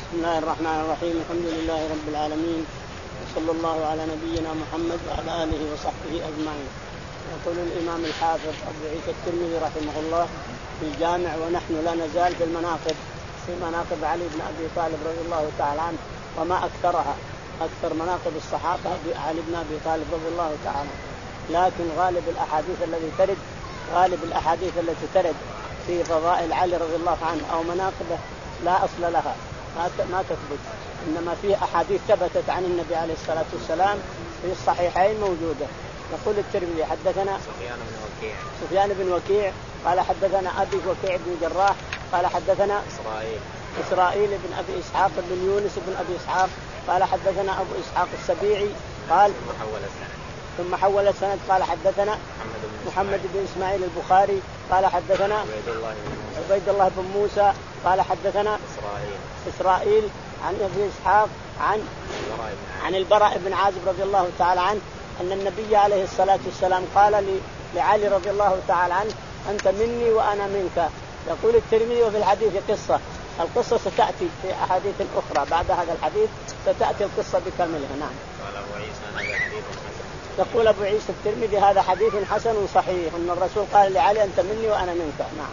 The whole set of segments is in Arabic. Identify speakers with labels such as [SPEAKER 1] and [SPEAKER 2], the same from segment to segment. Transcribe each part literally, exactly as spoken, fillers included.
[SPEAKER 1] بسم الله الرحمن الرحيم. الحمد لله رب العالمين، وصلى الله على نبينا محمد وعلى آله وصحبه أجمعين. يقول الإمام الحافظ أبو عيسى الترمذي رحمه الله في الجامع: ونحن لا نزال في المناقب، في مناقب علي بن أبي طالب رضي الله تعالى عنه، وما أكثرها، أكثر مناقب الصحابة علي بن أبي طالب رضي الله تعالى عنه. لكن غالب الأحاديث التي ترد غالب الأحاديث التي ترد في فضائل علي رضي الله عنه أو مناقبه لا أصل لها، ما تثبت، إنما فيه أحاديث ثبتت عن النبي عليه الصلاة والسلام في الصحيحين موجودة. يقول الترمذي: حدثنا
[SPEAKER 2] سفيان بن وكيع
[SPEAKER 1] سفيان بن وكيع قال حدثنا أبي وكيع بن جراح قال حدثنا
[SPEAKER 2] إسرائيل
[SPEAKER 1] إسرائيل بن أبي إسحاق بن يونس بن أبي إسحاق قال حدثنا أبو إسحاق السبيعي قال
[SPEAKER 2] ثم حول السند
[SPEAKER 1] ثم حول السند قال حدثنا
[SPEAKER 2] محمد بن
[SPEAKER 1] محمد بن إسماعيل البخاري قال حدثنا
[SPEAKER 2] عبيد الله بن موسى
[SPEAKER 1] عبيد الله بن موسى قال حدثنا
[SPEAKER 2] إسرائيل
[SPEAKER 1] إسرائيل عن أبي إسحاق عن
[SPEAKER 2] البراء بن
[SPEAKER 1] عن البراء بن عازب رضي الله تعالى عنه أن النبي عليه الصلاة والسلام قال لعلي رضي الله تعالى عنه: أنت مني وأنا منك. يقول الترمذي: وفي الحديث قصة. القصة ستأتي في أحاديث أخرى بعد هذا الحديث، ستأتي القصة بكاملها. نعم.
[SPEAKER 2] قال أبو عيسى هذا حديث حسن.
[SPEAKER 1] يقول أبو عيسى الترمذي: هذا حديث حسن صحيح، أن الرسول قال لعلي: أنت مني وأنا منك. نعم.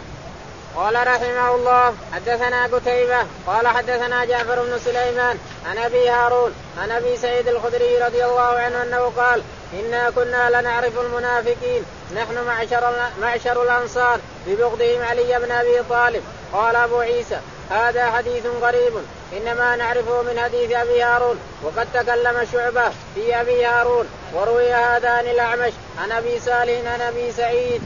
[SPEAKER 3] قال رحمه الله: حدثنا قتيبة قال حدثنا جعفر بن سليمان عن أبي هارون عن أبي سعيد الخدري رضي الله عنه أنه قال: إنا كنا لنعرف المنافقين نحن معشر, معشر الأنصار ببغضهم علي بن أبي طالب. قال أبو عيسى: هذا حديث غريب، إنما نعرفه من حديث أبي هارون، وقد تكلم شعبة في أبي هارون، وروي هذا عن الأعمش عن أبي صالح عن أبي سعيد.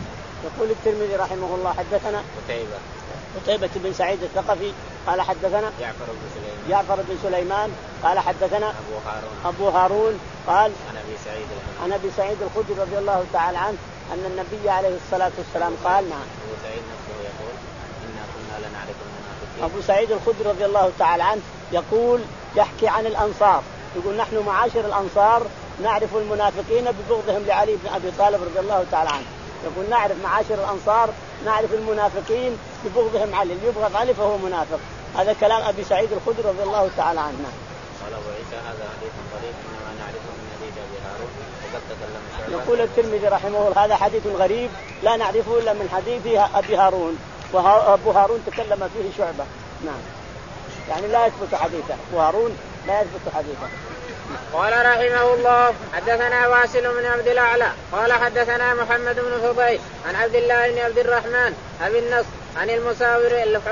[SPEAKER 1] يقول الترمذي رحمه الله: حدثنا
[SPEAKER 2] قتيبة
[SPEAKER 1] قتيبة بن سعيد الثقفي قال حدثنا
[SPEAKER 2] جعفر بن سليمان
[SPEAKER 1] جعفر بن سليمان قال حدثنا
[SPEAKER 2] أبو هارون
[SPEAKER 1] أبو هارون قال
[SPEAKER 2] عن أبي سعيد الخدري
[SPEAKER 1] عن أبي سعيد الخدري رضي الله تعالى عنه أن النبي عليه الصلاة والسلام قال: نعم.
[SPEAKER 2] أبو سعيد نفسه يقول: إنا كنا لنعرف المنافقين.
[SPEAKER 1] أبو سعيد الخدري رضي الله تعالى عنه يقول، يحكي عن الأنصار، يقول: نحن معاشر الأنصار نعرف المنافقين ببغضهم لعلي بن أبي طالب رضي الله تعالى عنه. يقول: نعرف معاشر الأنصار نعرف المنافقين ببغضهم علي، اللي يبغض علي فهو منافق. هذا كلام أبي سعيد الخدري رضي الله تعالى عنه.
[SPEAKER 2] قال أبو عيسى: هذا حديث غريب، إنما نعرفه من حديث أبي هارون، وقد تكلم شعبة.
[SPEAKER 1] يقول الترمذي رحمه الله: هذا حديث غريب لا نعرفه إلا من حديث أبي هارون، وأبو هارون تكلم فيه شعبة. نعم، يعني لا يثبت حديثه، وهارون لا يثبت حديثه.
[SPEAKER 3] قال رحمه الله: حدثنا واصل بن عبد الأعلى قال حدثنا محمد بن فضيل عن عبد الله بن عبد الرحمن أبي النصر عن المساور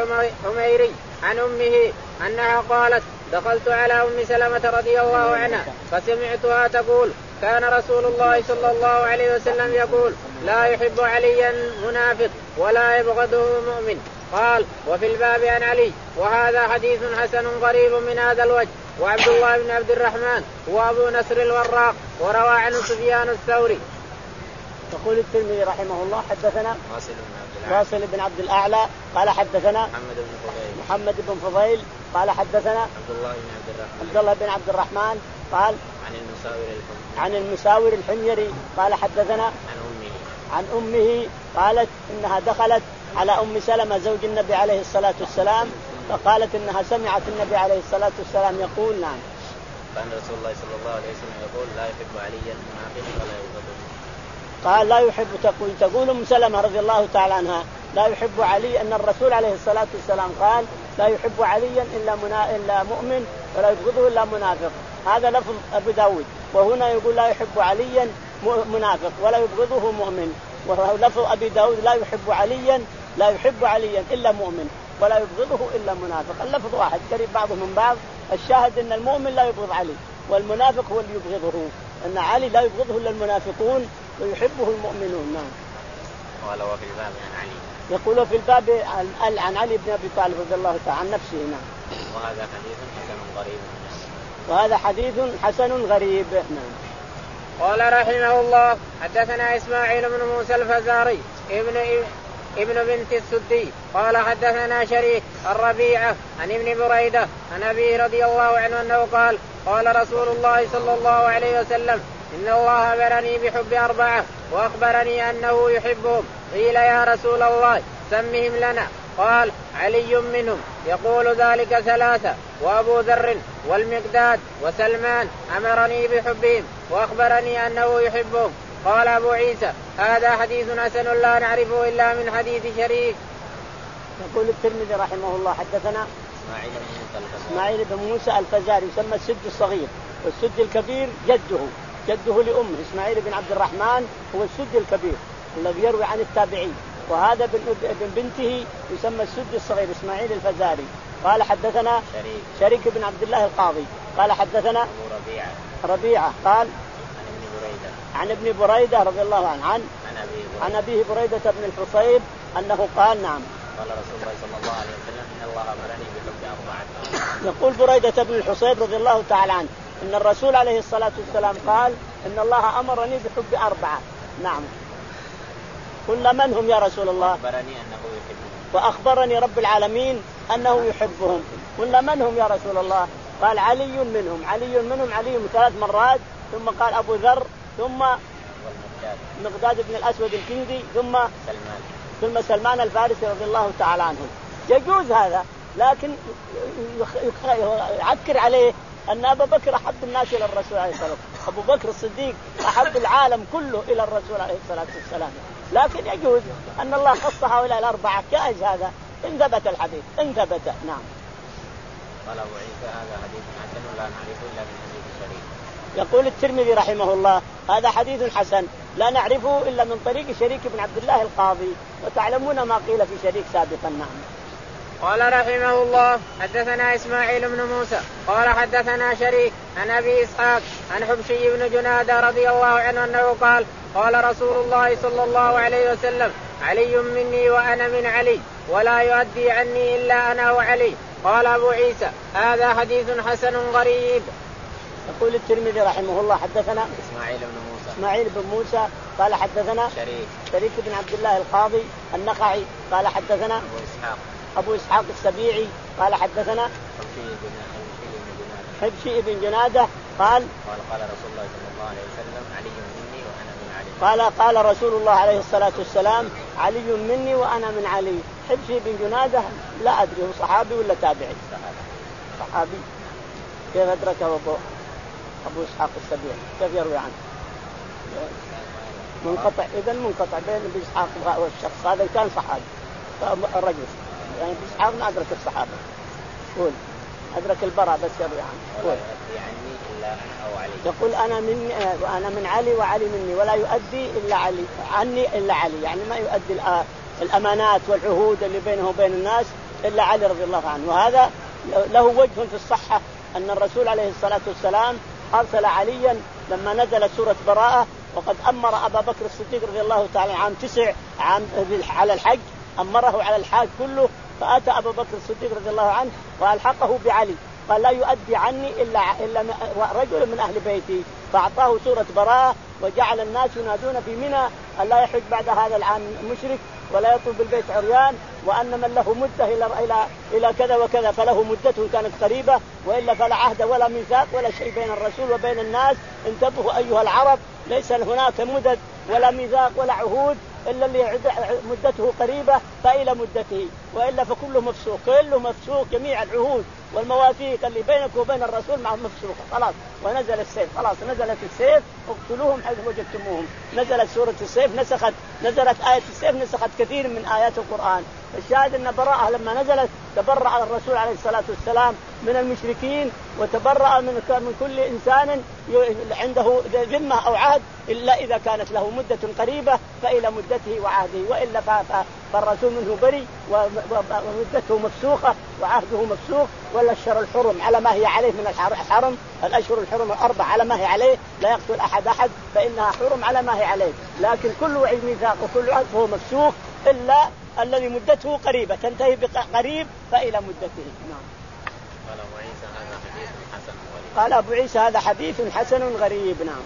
[SPEAKER 3] الحميري عن أمه أنها قالت: دخلت على أم سلمة رضي الله عنها فسمعتها تقول: كان رسول الله صلى الله عليه وسلم يقول: لا يحب عليا منافق ولا يبغضه مؤمن. قال: وفي الباب عن علي. وهذا حديث حسن غريب من هذا الوجه. وعبد الله بن عبد الرحمن وأبو نصر الوراق، وروى عنه سفيان الثوري.
[SPEAKER 1] يقول الترمذي رحمه الله: حدثنا
[SPEAKER 2] واصل بن عبد الأعلى
[SPEAKER 1] واصل بن عبد الأعلى قال حدثنا
[SPEAKER 2] محمد بن فضيل
[SPEAKER 1] محمد بن فضيل قال حدثنا
[SPEAKER 2] عبد الله بن عبد الرحمن
[SPEAKER 1] عبد الله بن عبد الرحمن قال
[SPEAKER 2] عن المساور الحميري
[SPEAKER 1] عن المساور الحميري قال حدثنا
[SPEAKER 2] عن أمه
[SPEAKER 1] عن أمه قالت إنها دخلت على أم سلمة زوج النبي عليه الصلاة والسلام، فقالت إنها سمعت النبي عليه الصلاة والسلام يقول: نعم،
[SPEAKER 2] كان رسول الله صلى الله عليه وسلم يقول: لا يحب عليا منافق ولا يبغضه.
[SPEAKER 1] قال: لا يحب، تقول تقول أم سلمة رضي الله تعالى عنها: لا يحب علي، أن الرسول عليه الصلاة والسلام قال: لا يحب عليا إلا منا... إلا مؤمن ولا يبغضه إلا منافق. هذا لفظ أبو داود، وهنا يقول: لا يحب عليا منافق ولا يبغضه مؤمن. ولفظ أبي داود: لا يحب عليا لا يحب عليا إلا مؤمن ولا يبغضه إلا منافق. اللفظ واحد قريب بعضهم من بعض. الشاهد أن المؤمن لا يبغض علي، والمنافق هو اللي يبغضه، أن علي لا يبغضه إلا المنافقون ويحبه المؤمنون. نعم.
[SPEAKER 2] قال: وفي الباب عن علي.
[SPEAKER 1] يقول في الباب عن علي بن أبي طالب رضي الله تعالى عن نفسه. نعم.
[SPEAKER 2] وهذا حديث حسن غريب.
[SPEAKER 1] وهذا حديث حسن غريب. نعم.
[SPEAKER 3] قال رحمه الله: حدثنا إسماعيل بن موسى الفزاري ابن ابن بنت السدي قال حدثنا شريك الربيعة عن ابن بريدة عن أبيه رضي الله عنه أنه قال: قال رسول الله صلى الله عليه وسلم: إن الله أخبرني بحب أربعة وأخبرني أنه يحبهم. قيل: يا رسول الله سمهم لنا. قال علي منهم يقول ذلك ثلاثة وأبو ذر والمقداد وسلمان أمرني بحبهم وأخبرني أنه يحبهم. قال أبو عيسى هذا حديث حسن لا نعرفه إلا من حديث شريك.
[SPEAKER 1] يقول الترمذي رحمه الله حدثنا إسماعيل بن موسى الفزاري يسمى السد الصغير، والسد الكبير جده جده لأمه إسماعيل بن عبد الرحمن هو السد الكبير الذي يروي عن التابعين، وهذا بن بنته يسمى السد الصغير إسماعيل الفزاري. قال حدثنا
[SPEAKER 2] شريك,
[SPEAKER 1] شريك بن عبد الله القاضي قال حدثنا
[SPEAKER 2] أبو ربيعة
[SPEAKER 1] ربيعة قال
[SPEAKER 2] عن ابن بريدة
[SPEAKER 1] عن ابن بريدة رضي الله عنه عن عن أبيه بريدة بن الحصيب أنه قال نعم
[SPEAKER 2] قال رسول الله صلى الله عليه وسلم إن الله أمرني بحب أربعة.
[SPEAKER 1] يقول بريدة بن الحصيب رضي الله تعالى عنه إن الرسول عليه الصلاة والسلام قال إن الله أمرني بحب أربعة. نعم. قلنا من هم يا رسول الله؟
[SPEAKER 2] أخبرني أنه يحبهم.
[SPEAKER 1] وأخبرني رب العالمين أنه يحبهم. قلنا من هم يا رسول الله؟ قال علي منهم علي منهم علي ثلاث مرات، ثم قال أبو ذر، ثم مقداد بن الأسود الكندي، ثم
[SPEAKER 2] سلمان
[SPEAKER 1] ثم سلمان الفارسي رضي الله تعالى عنه. يجوز هذا، لكن يعكر عليه أن أبا بكر أحب الناس إلى الرسول عليه الصلاة والسلام، أبو بكر الصديق أحب العالم كله إلى الرسول عليه الصلاة والسلام، لكن يجوز أن الله خص هؤلاء الأربعة، جائز هذا إن ثبت الحديث إن ثبت. نعم.
[SPEAKER 2] قال أبو عيسى هذا حديث حسن لا نعرفه إلا من حديث شريك.
[SPEAKER 1] يقول الترمذي رحمه الله هذا حديث حسن لا نعرفه إلا من طريق شريك بن عبد الله القاضي، وتعلمون ما قيل في شريك سابقا. نعم.
[SPEAKER 3] قال رحمه الله حدثنا إسماعيل بن موسى قال حدثنا شريك عن أبي إسحاق عن حبشي بن جنادة رضي الله عنه أنه قال قال رسول الله صلى الله عليه وسلم علي مني وأنا من علي ولا يؤدي عني إلا أنا وعلي. قال أبو عيسى هذا حديث حسن غريب.
[SPEAKER 1] يقول الترمذي رحمه الله حدثنا
[SPEAKER 2] إسماعيل بن موسى
[SPEAKER 1] إسماعيل بن موسى قال حدثنا
[SPEAKER 2] شريك
[SPEAKER 1] شريك بن عبد الله القاضي النخعي قال حدثنا
[SPEAKER 2] أبو إسحاق
[SPEAKER 1] أبو إسحاق السبيعي قال حدثنا حبشي بن جنادة قال
[SPEAKER 2] قال قال رسول الله صلى الله عليه وسلم علي مني وأنا من علي.
[SPEAKER 1] قال قال رسول الله عليه الصلاة والسلام علي مني وأنا من علي. حبشي بن جنادة لا أدري هو صحابي ولا تابعي؟ صحابي. كيف أدركه أبو أبو إسحاق السبيعي؟ كيف يروي عنه؟ منقطع، إذا منقطع بين أبو إسحاق والشخص هذا كان صحابي الرجل، يعني أبو إسحاق ما أدرك الصحابة. قول أدرك البراء بس يروي عنه. قول
[SPEAKER 2] يعني إلا أنا أو علي.
[SPEAKER 1] يقول أنا من وأنا من علي وعلي مني ولا يؤدي إلا علي عني إلا علي، يعني ما يؤدي الأمانات والعهود اللي بينه وبين الناس إلا علي رضي الله عنه. وهذا له وجه في الصحة أن الرسول عليه الصلاة والسلام أرسل عليا لما نزلت سورة براءة، وقد أمر أبا بكر الصديق رضي الله تعالى عام تسع عام على الحج، أمره على الحاج كله، فأتى أبو بكر الصديق رضي الله عنه وألحقه بعلي، قال لا يؤدي عني إلا إلا رجل من أهل بيتي، فأعطاه سورة براءة، وجعل الناس ينادون في منى أن لا يحج بعد هذا العام مشرك ولا يطوف بالبيت عريان، وأن من له مدة إلى إلى إلى كذا وكذا فله مدته كانت قريبة، وإلا فلا عهد ولا ميثاق ولا شيء بين الرسول وبين الناس. انتبهوا أيها العرب، ليس هناك مدد ولا ميثاق ولا عهود إلا اللي مدته قريبة فإلى مدته، وإلا فكله مفسوق، كله مفسوق، جميع العهود والمواثيق اللي بينك وبين الرسول مع مفسوقة خلاص. ونزل السيف، خلاص نزلت السيف، اقتلوهم حيث وجدتموهم. نزلت سورة السيف، نسخت نزلت آية السيف، نسخت كثير من آيات القرآن. الشاهد أن براءة لما نزلت تبرأ الرسول عليه الصلاة والسلام من المشركين، وتبرأ من من كل إنسان عنده ذمة أو عهد إلا إذا كانت له مدة قريبة فإلى مدته وعهده، وإلا فالرسول منه بري ومدته مفسوخة وعهده مفسوخ. ولا الشهر الحرم على ما هي عليه من الحرم، الأشهر الحرم الأربع على ما هي عليه، لا يقتل أحد أحد فإنها حرم على ما هي عليه، لكن كل وعيد ميثاق وكل عهد فهو مفسوخ إلا الذي مدته قريبة تنتهي بقريب فإلى مدته. نعم.
[SPEAKER 2] قال أبو عيسى هذا حديث حسن غريب.
[SPEAKER 1] قال أبو عيسى هذا حديث حسن غريب. نعم.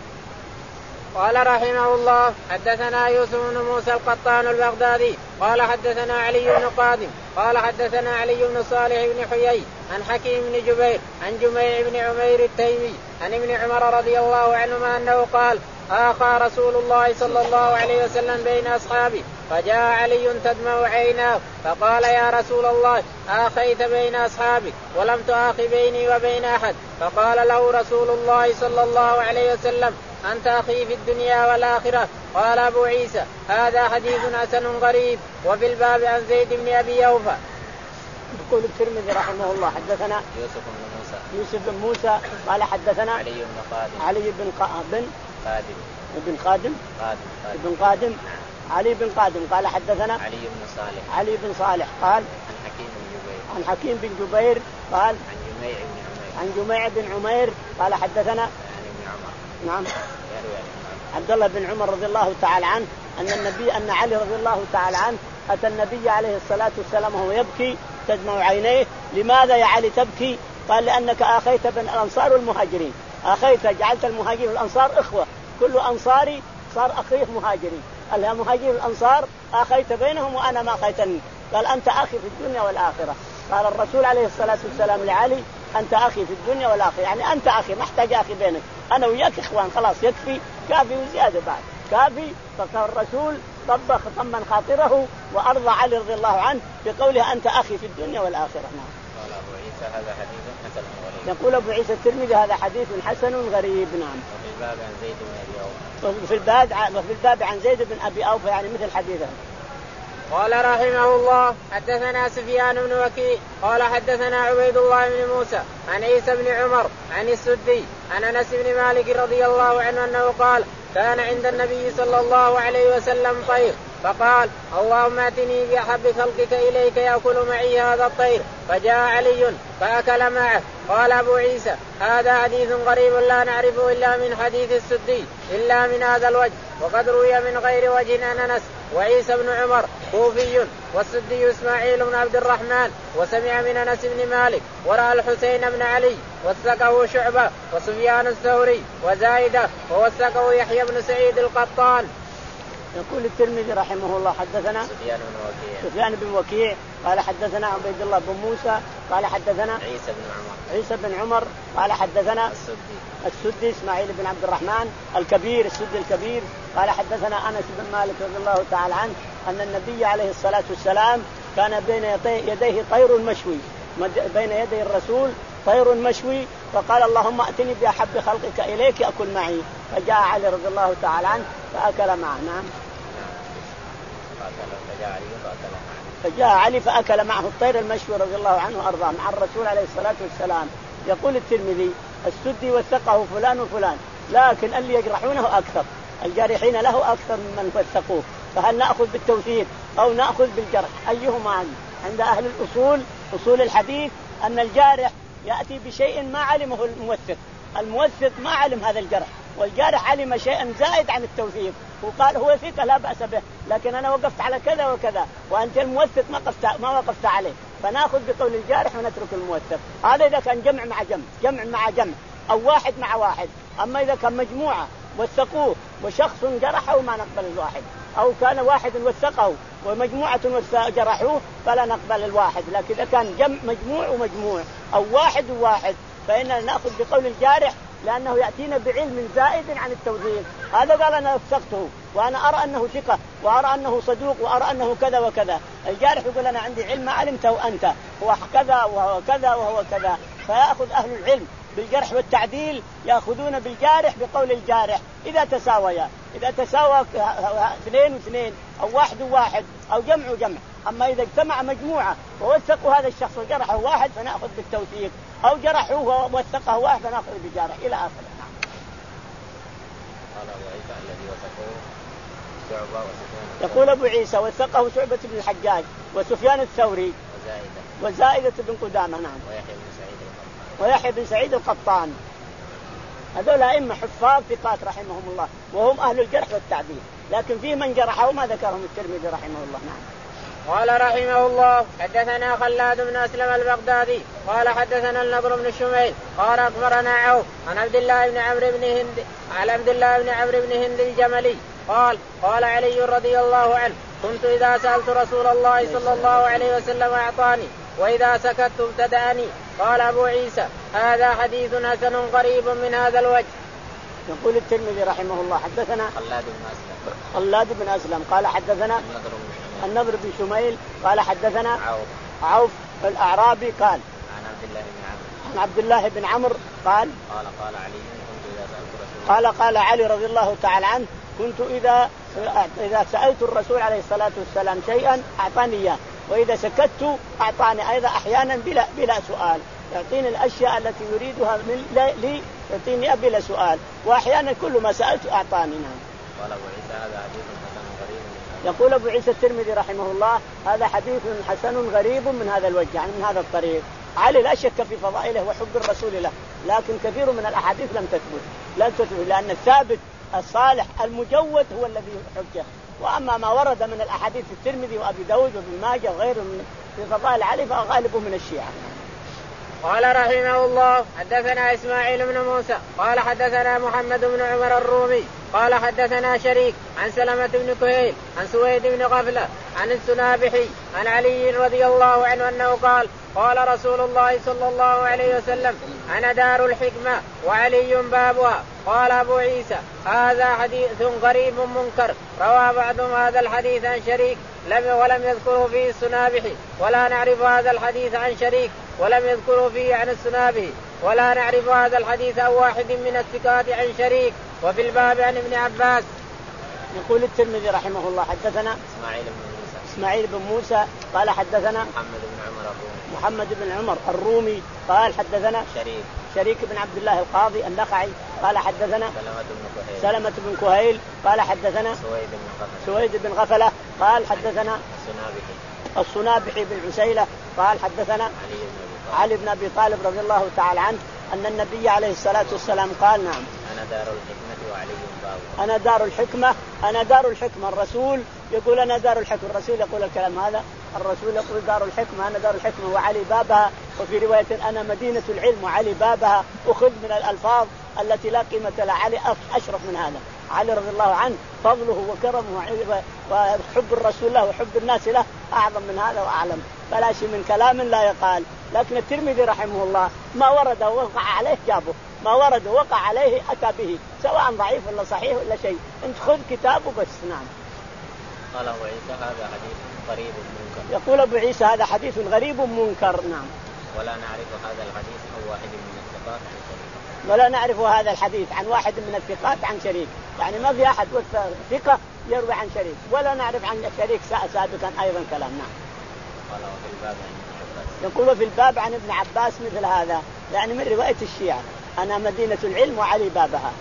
[SPEAKER 3] قال رحمه الله حدثنا يوسف بن موسى القطان البغدادي قال حدثنا علي بن قادم قال حدثنا علي بن صالح بن حيي عن حكيم بن جبير عن جميع بن عمير التيمي عن ابن عمر رضي الله عنهما أنه قال آخى رسول الله صلى الله عليه وسلم بين أصحابه فجاء علي تدمع عيناه فقال يا رسول الله آخيت بين أصحابك ولم تآخ بيني وبين أحد. فقال له رسول الله صلى الله عليه وسلم أنت أخي في الدنيا والآخرة. قال أبو عيسى هذا حديث حسن غريب. وفي الباب عن زيد بن أبي أوفى.
[SPEAKER 1] يقول الترمذي رحمه الله حدثنا
[SPEAKER 2] يوسف بن موسى
[SPEAKER 1] يوسف بن موسى قال حدثنا
[SPEAKER 2] علي بن خادم
[SPEAKER 1] علي بن بن
[SPEAKER 2] خادم
[SPEAKER 1] بن خادم
[SPEAKER 2] خادم
[SPEAKER 1] بن خادم علي بن خادم قال حدثنا
[SPEAKER 2] علي بن صالح
[SPEAKER 1] علي بن صالح قال
[SPEAKER 2] عن حكيم بن جبير
[SPEAKER 1] عن حكيم بن جبير قال
[SPEAKER 2] عن جميع بن عمير
[SPEAKER 1] عن جميع بن عمير قال حدثنا
[SPEAKER 2] عن ابن عمر
[SPEAKER 1] نعم
[SPEAKER 2] يروي عن
[SPEAKER 1] عبد الله بن عمر رضي الله تعالى عنه أن النبي أن علي رضي الله تعالى عنه أتى النبي عليه الصلاة والسلام وهو يبكي تدمع عينيه. لماذا يا علي تبكي؟ قال لأنك آخيت بين الأنصار والمهاجرين، آخيت جعلت المهاجرين والأنصار إخوة، كل أنصاري صار أخيه مهاجري، المهاجرين والأنصار آخيت بينهم وأنا ما آخيتني. قال أنت أخي في الدنيا والآخرة. قال الرسول عليه الصلاة والسلام لعلي أنت أخي في الدنيا والآخرة، يعني أنت أخي ما احتاج أخي بينك، أنا وياك إخوان خلاص يكفي كافي وزيادة بعد كافي. فقال الرسول طبخ طمن خاطره وأرضى علي رضي الله عنه بقوله أنت أخي في الدنيا والآخرة. نعم.
[SPEAKER 2] قال أبو عيسى هذا حديث حسن غريب.
[SPEAKER 1] يقول أبو عيسى الترمذي هذا حديث حسن غريب. نعم.
[SPEAKER 2] وفي الباب عن زيد بن أبي أوفى.
[SPEAKER 1] وفي الباب وفي الباب عن زيد بن أبي أوفى يعني مثل حديثه.
[SPEAKER 3] قال رحمه الله حدثنا سفيان بن وكيع قال حدثنا عبيد الله بن موسى عن عيسى بن عمر عن السدي عن أنس بن مالك رضي الله عنه أنه قال كان عند النبي صلى الله عليه وسلم طير فقال اللهم اتني بأحب خلقك إليك يأكل معي هذا الطير. فجاء علي فأكل معه. قال أبو عيسى هذا حديث غريب لا نعرفه إلا من حديث السدي إلا من هذا الوجه. وقد روي من غير وجه عن أنس وعيسى بن عمر كوفي والسدي إسماعيل بن عبد الرحمن وسمع من أنس بن مالك ورأى الحسين بن علي وثقه شعبة وسفيان الثوري وزايدة ووثقه يحيى بن سعيد القطان.
[SPEAKER 1] يقول الترمذي رحمه الله حدثنا
[SPEAKER 2] سفيان بن وكيع
[SPEAKER 1] سفيان بن وكيع قال حدثنا عبيد الله بن موسى قال حدثنا
[SPEAKER 2] عيسى بن عمر
[SPEAKER 1] عيسى بن عمر قال حدثنا
[SPEAKER 2] السدي
[SPEAKER 1] السدي إسماعيل بن عبد الرحمن الكبير السدي الكبير قال حدثنا أنس بن مالك رضي الله تعالى عنه أن النبي عليه الصلاة والسلام كان بين يديه طير مشوي، بين يدي الرسول طير مشوي، فقال اللهم ائتني بأحب خلقك إليك أكل معي. فجاء علي رضي الله تعالى عنه فأكل معه. نعم. فجاء علي فأكل معه الطير المشوي رضي الله عنه وأرضاه مع الرسول عليه الصلاة والسلام. يقول الترمذي السدي وثقه فلان وفلان، لكن اللي يجرحونه أكثر، الجارحين له أكثر ممن وثقوه، فهل نأخذ بالتوثيق أو نأخذ بالجرح؟ أيهما عن عند أهل الأصول أصول الحديث أن الجارح يأتي بشيء ما علمه الموثق، الموثق ما علم هذا الجرح، والجارح علم شيئا زائد عن التوثيق وقال هو ثقة لا بأس به، لكن أنا وقفت على كذا وكذا وأنت الموثق ما وقفت ما وقفت عليه، فنأخذ بقول الجارح ونترك الموثق. هذا إذا كان جمع مع جمع، جمع مع جمع أو واحد مع واحد. أما إذا كان مجموعة وثقوه وشخص جرحه ما نقبل الواحد، أو كان واحد وثقه ومجموعة جرحوه فلا نقبل الواحد. لكن إذا كان جمع مجموع ومجموع أو واحد وواحد فإننا نأخذ بقول الجارح لأنه يأتينا بعلم زائد عن التوثيق. هذا قال أنا وثقته وأنا أرى أنه ثقة وأرى أنه صدوق وأرى أنه كذا وكذا، الجارح يقول أنا عندي علم ما علمته أنت، هو كذا وهو كذا وهو كذا. فيأخذ أهل العلم بالجرح والتعديل يأخذون بالجارح بقول الجارح إذا تساويا، إذا تساوى اثنين واثنين أو واحد وواحد أو جمع وجمع. أما إذا اجتمع مجموعة ووثقوا هذا الشخص وجرحه واحد فنأخذ بالتوثيق، أو جرحوه ووثقه واحد فنأخذ بالجارح إلى آخره. يقول أبو عيسى وثقه شعبة بن الحجاج وسفيان الثوري وزائدة بن قدامة. نعم. ويحيى بن سعيد القطان. هذول أئمة حفاظ ثقات رحمهم الله وهم أهل الجرح والتعديل، لكن في من جرحه ما ذكرهم الترمذي رحمه الله. نعم.
[SPEAKER 3] قال رحمه الله حدثنا خلاد بن أسلم البغدادي قال حدثنا النضر بن شميل قال أخبرنا عوف عن عبد الله بن عمرو بن هند على عبد الله بن عمرو بن هند الجملي قال قال علي رضي الله عنه كنت إذا سألت رسول الله صلى الله عليه وسلم أعطاني وإذا سكت ابتدأني. قال أبو عيسى هذا حديث حسن قريب من هذا الوجه.
[SPEAKER 1] يقول الترمذي رحمه الله حدثنا
[SPEAKER 2] خلاد بن أسلم
[SPEAKER 1] خلاد بن أسلم قال حدثنا النضر بن شميل قال حدثنا
[SPEAKER 2] عوف
[SPEAKER 1] عوف الأعرابي قال
[SPEAKER 2] عن عبد الله بن عمرو
[SPEAKER 1] عن عبد الله بن عمرو قال
[SPEAKER 2] قال قال علي كنت إذا سألت رسول
[SPEAKER 1] قال قال علي رضي الله تعالى عنه كنت إذا إذا سألت الرسول عليه الصلاة والسلام شيئا أعطاني إياه وإذا سكت أعطاني أيضا أحيانا بلا بلا سؤال يعطيني الأشياء التي يريدها من لي يعطيني بلا سؤال وأحيانا كل ما سألت أعطاني. نعم.
[SPEAKER 2] قال أبو عيسى هذا حديث حسن غريب.
[SPEAKER 1] يقول أبو عيسى الترمذي رحمه الله هذا حديث حسن غريب من هذا الوجه يعني من هذا الطريق. علي لا شك في فضائله وحب الرسول له لكن كثير من الأحاديث لم تثبت لم تثبت لأن الثابت الصالح المجود هو الذي حجه. وأما ما ورد من الأحاديث الترمذي وأبي داود وابن ماجه وغيره في فضائل علي فغالبه من الشيعة.
[SPEAKER 3] قال رحمه الله حدثنا إسماعيل بن موسى قال حدثنا محمد بن عمر الرومي قال حدثنا شريك عن سلمة بن كهيل عن سويد بن غفلة عن السنابحي عن علي رضي الله عنه أنه قال قال رسول الله صلى الله عليه وسلم أنا دار الحكمة وعلي بابها. قال أبو عيسى هذا حديث غريب منكر. روى بعضهم هذا الحديث عن شريك لم ولم يذكره فيه السنابحي ولا نعرف هذا الحديث عن شريك ولم يذكره فيه عن السنابحي ولا نعرف هذا الحديث عن واحد من الثقات عن شريك. وفي الباب عن ابن عباس.
[SPEAKER 1] يقول الترمذي رحمه الله حدثنا
[SPEAKER 2] إسماعيل بن موسى
[SPEAKER 1] إسماعيل بن موسى قال حدثنا
[SPEAKER 2] محمد بن عمر الرومي
[SPEAKER 1] محمد بن عمر الرومي قال حدثنا
[SPEAKER 2] شريك
[SPEAKER 1] شريك بن عبد الله القاضي النخعي قال حدثنا
[SPEAKER 2] سلمة بن كهيل
[SPEAKER 1] سلمة بن كهيل قال حدثنا
[SPEAKER 2] سويد بن غفلة
[SPEAKER 1] سويد بن غفلة قال حدثنا
[SPEAKER 2] السنابحي
[SPEAKER 1] الصنابحي بن عسيلة قال حدثنا
[SPEAKER 2] علي بن
[SPEAKER 1] علي بن أبي طالب رضي الله تعالى عنه أن النبي عليه الصلاة والسلام قال نعم
[SPEAKER 2] أنا دار الحكمة وعلي بابها.
[SPEAKER 1] أنا دار الحكمة أنا دار الحكمة. الرسول يقول أنا دار الحكمة الرسول يقول الكلام هذا الرسول يقول دار الحكمة أنا دار الحكمة وعلي بابها. وفي رواية أنا مدينة العلم وعلي بابها. أخذ من الألفاظ التي لا قيمة لها علي أشرف من هذا. علي رضي الله عنه فضله وكرمه وحب الرسول له وحب الناس له أعظم من هذا وأعلم فلا شيء من كلام لا يقال. لكن الترمذي رحمه الله ما ورد ووقع عليه جابه ما ورد ووقع عليه أتى به سواء ضعيف ولا صحيح ولا شيء انت خذ كتابه بس. نعم.
[SPEAKER 2] قال أبو عيسى هذا حديث غريب منكر.
[SPEAKER 1] يقول أبو عيسى هذا حديث غريب منكر. نعم.
[SPEAKER 2] ولا نعرف هذا الحديث عن واحد من الثقات عن شريك.
[SPEAKER 1] ولا نعرف هذا الحديث عن واحد من الثقات عن شريك يعني ما في أحد ثقة يروي عن شريك ولا نعرف عن شريك سابقا أيضا كلام. نعم.
[SPEAKER 2] قال وفي الباب عن
[SPEAKER 1] يقول في الباب عن ابن عباس مثل هذا يعني من رواية الشيعة أنا مدينة العلم وعلي بابها.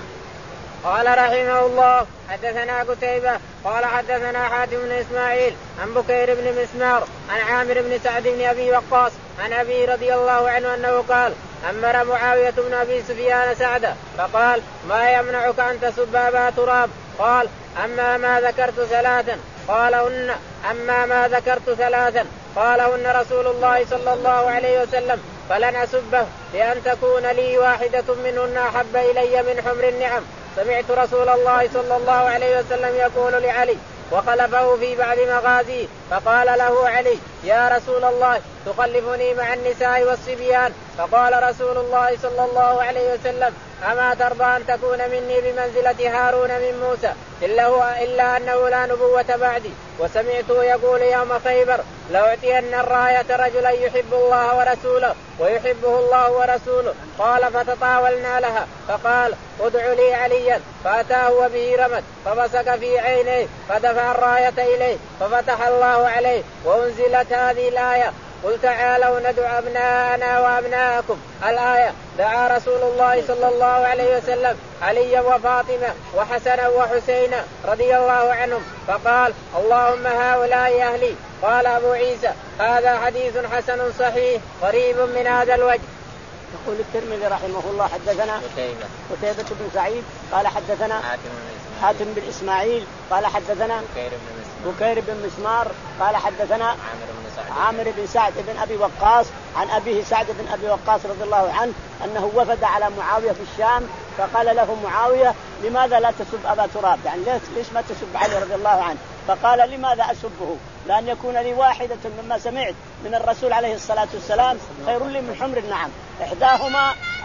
[SPEAKER 3] قال رحمه الله حدثنا قتيبة قال حدثنا حاتم بن إسماعيل عن بكير بن مسمار عن عامر بن سعد بن أبي وقاص عن أبي رضي الله عنه أنه قال أمر معاوية بن أبي سفيان سعدا فقال ما يمنعك أن تسب أبا تراب؟ قال أما ما ذكرت ثلاثا قالهن أما ما ذكرت ثلاثا قالهن رسول الله صلى الله عليه وسلم فلن أسبه لأن تكون لي واحدة منهن أحب إلي من حمر النعم. سمعت رسول الله صلى الله عليه وسلم يقول لعلي وخلفه في بعض مغازيه فقال له علي يا رسول الله تخلفني مع النساء والصبيان؟ فقال رسول الله صلى الله عليه وسلم أما ترضى أن تكون مني بمنزلة هارون من موسى إلا, هو إلا أنه لا نبوة بعدي. وسمعته يقول يوم خيبر لأعطين الراية رجلا يحب الله ورسوله ويحبه الله ورسوله. قال فتطاولنا لها فقال ادع لي عليا فأتاه وبه رمت فبصق في عينيه فدفع الراية إليه ففتح الله عليه وأنزلت هذه الآية قل تعالوا ندعو أبناءنا وأبناءكم. الآية. دعا رسول الله صلى الله عليه وسلم عليا وفاطمة وحسنا وحسينا رضي الله عنهم فقال اللهم هؤلاء أهلي. قال أبو عيسى هذا حديث حسن صحيح قريب من هذا الوجه.
[SPEAKER 1] يقول الترمذي رحمه الله حدثنا
[SPEAKER 2] قتيبة
[SPEAKER 1] قتيبة بن سعيد قال حدثنا
[SPEAKER 2] حاتم
[SPEAKER 1] حاتم بن إسماعيل قال حدثنا
[SPEAKER 2] بكير بن مسمار
[SPEAKER 1] بكير بن مسمار قال حدثنا
[SPEAKER 2] عامر بن سعد
[SPEAKER 1] عامر بن سعد بن أبي وقاص عن أبيه سعد بن أبي وقاص رضي الله عنه أنه وفد على معاوية في الشام فقال له معاوية لماذا لا تسب أبا تراب يعني ليش ما تسب علي رضي الله عنه؟ فقال لماذا أسبه؟ لأن يكون لي واحدة مما سمعت من الرسول عليه الصلاة والسلام خير لي من حمر النعم. إحداهما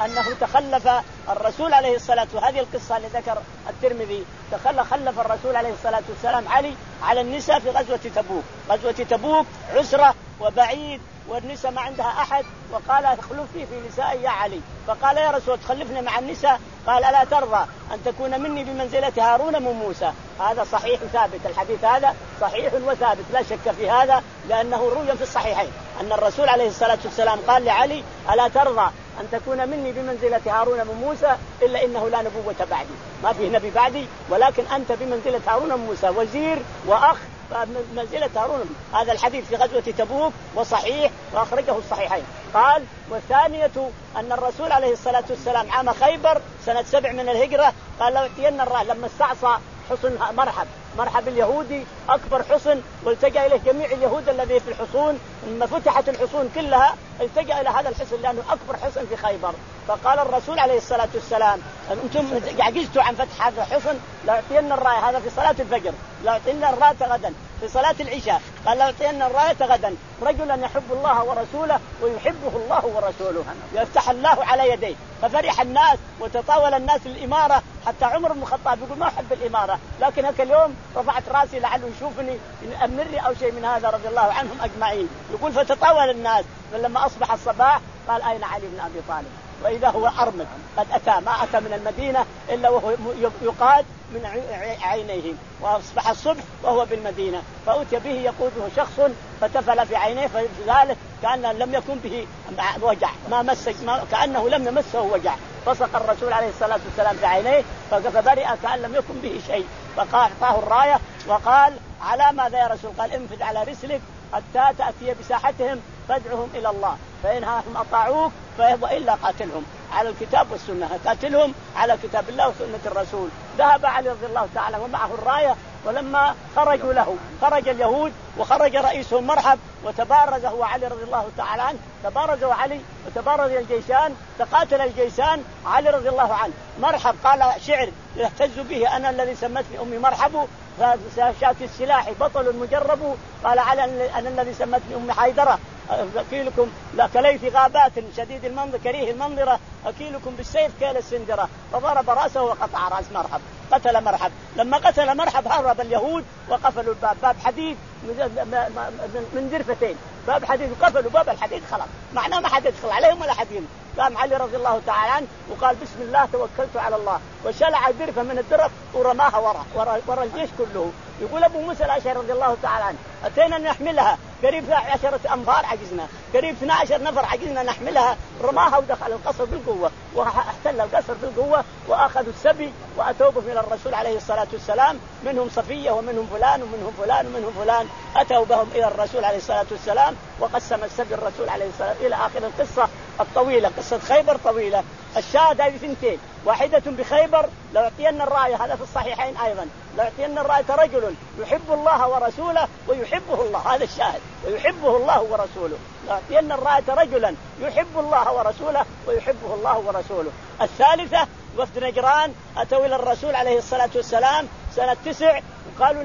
[SPEAKER 1] أنه تخلف الرسول عليه الصلاة والسلام، وهذه القصة اللي ذكر الترمذي، تخلف خلف الرسول عليه الصلاة والسلام علي على النساء في غزوة تبوك. غزوة تبوك عسرة وبعيد والنساء ما عندها أحد، وقال اخلفني في نساء يا علي، فقال يا رسول تخلفنا مع النساء؟ قال ألا ترضى أن تكون مني بمنزلة هارون من موسى. هذا صحيح ثابت، الحديث هذا صحيح وثابت لا شك في هذا، لأنه روي في الصحيحين أن الرسول عليه الصلاة والسلام قال لعلي ألا ترضى أن تكون مني بمنزلة هارون من موسى، إلا إنه لا نبوة بعدي، ما فيه نبي بعدي، ولكن أنت بمنزلة هارون من موسى، وزير وأخ منزلة هارون. هذا الحديث في غزوة تبوك وصحيح وأخرجه الصحيحين. قال والثانية أن الرسول عليه الصلاة والسلام عام خيبر سنة سبع من الهجرة قال لو أعطينا الراية لما استعصى حصن مرحب مرحب اليهودي أكبر حصن، والتجأ إليه جميع اليهود الذي في الحصون، لما فتحت الحصون كلها التجأ إلى هذا الحصن لأنه أكبر حصن في خيبر. فقال الرسول عليه الصلاة والسلام أنتم عجزتوا عن فتح هذا الحصن، لا أعطينا الراية، هذا في صلاة الفجر، لا أعطينا الراية غدا في صلاة العشاء، قال لا أعطينا الراية غدا رجلا يحب الله ورسوله ويحبه الله ورسوله يفتح الله على يديه. ففرح الناس وتطاول الناس الإمارة، حتى عمر بن الخطاب يقول ما أحب الإمارة، لكن هكا اليوم رفعت راسي لعله يشوفني أمرني أو شيء من هذا رضي الله عنهم أجمعين. يقول فتطاول الناس، فلما أصبح الصباح قال أين علي بن أبي طالب؟ وإذا هو أرمد قد أتى، ما أتى من المدينة إلا وهو يقاد من عينيه، وأصبح الصبح وهو بالمدينة، فأتي به يقوده شخص فتفل في عينيه، فذلك كأن لم يكن به وجع، ما مس ما كأنه لم يمسه وجع، فسق الرسول عليه الصلاة والسلام في عينيه فبرئ كأن لم يكن به شيء، فقال أعطاه الراية وقال على ماذا يا رسول؟ قال انفذ على رسلك حتى تأتي بساحتهم فادعهم إلى الله، فإنهم أطاعوك وإلا قاتلهم على الكتاب والسنة، قاتلهم على كتاب الله وسنة الرسول. ذهب علي رضي الله تعالى ومعه الراية، ولما خرجوا له خرج اليهود وخرج رئيسهم مرحب وتبارز هو علي رضي الله تعالى عنه، تبارزوا علي وتبارز الجيشان، تقاتل الجيشان، علي رضي الله عنه مرحب قال شعر يهتز به أنا الذي سمتني أمي مرحب، فشاك السلاح بطل مجرب، قال على أنا الذي سمتني أمي حيدرة أكيلكم لا كليث غابات شديد المنظر كريه المنظرة أكيلكم بالسيف كيل السندرة، فضرب رأسه وقطع رأس مرحب، قتل مرحب. لما قتل مرحب هرب اليهود وقفلوا الباب، باب حديد من درفتين، باب حديد وقفلوا باب الحديد، خلاص معناه ما حد يدخل عليهم ولا حد. قام علي رضي الله تعالى عنه وقال بسم الله توكلت على الله، وشلع درفة من الدرف ورماها وراء وراء ورا الجيش كله. يقول أبو موسى الأشعري رضي الله تعالى عنه أتينا نحملها قريب عشرة أنفار عجزنا، قريب اثنا عشر نفر عجزنا نحملها، رماها ودخل القصر بالقوة واحتل القصر بالقوة وأخذوا السبي وأتوا به إلى الرسول عليه الصلاة والسلام، منهم صفية ومنهم فلان ومنهم فلان ومنهم فلان، أتوا بهم إلى الرسول عليه الصلاة والسلام وقسم السبي الرسول عليه الصلاة والسلام إلى آخر القصة الطويلة. قصة خيبر طويلة، الشاهد هذه ثنتين، واحدة بخيبر لو أعطينا الراية، هذا في الصحيحين أيضا، لو أعطينا الراية رجل يحب الله ورسوله ويحبه الله، هذا الشاهد ويحبه الله ورسوله، لو أعطينا الراية رجلا يحب الله ورسوله ويحبه الله ورسوله. الثالثة وفد نجران أتوا إلى الرسول عليه الصلاة والسلام سنة تسع وقالوا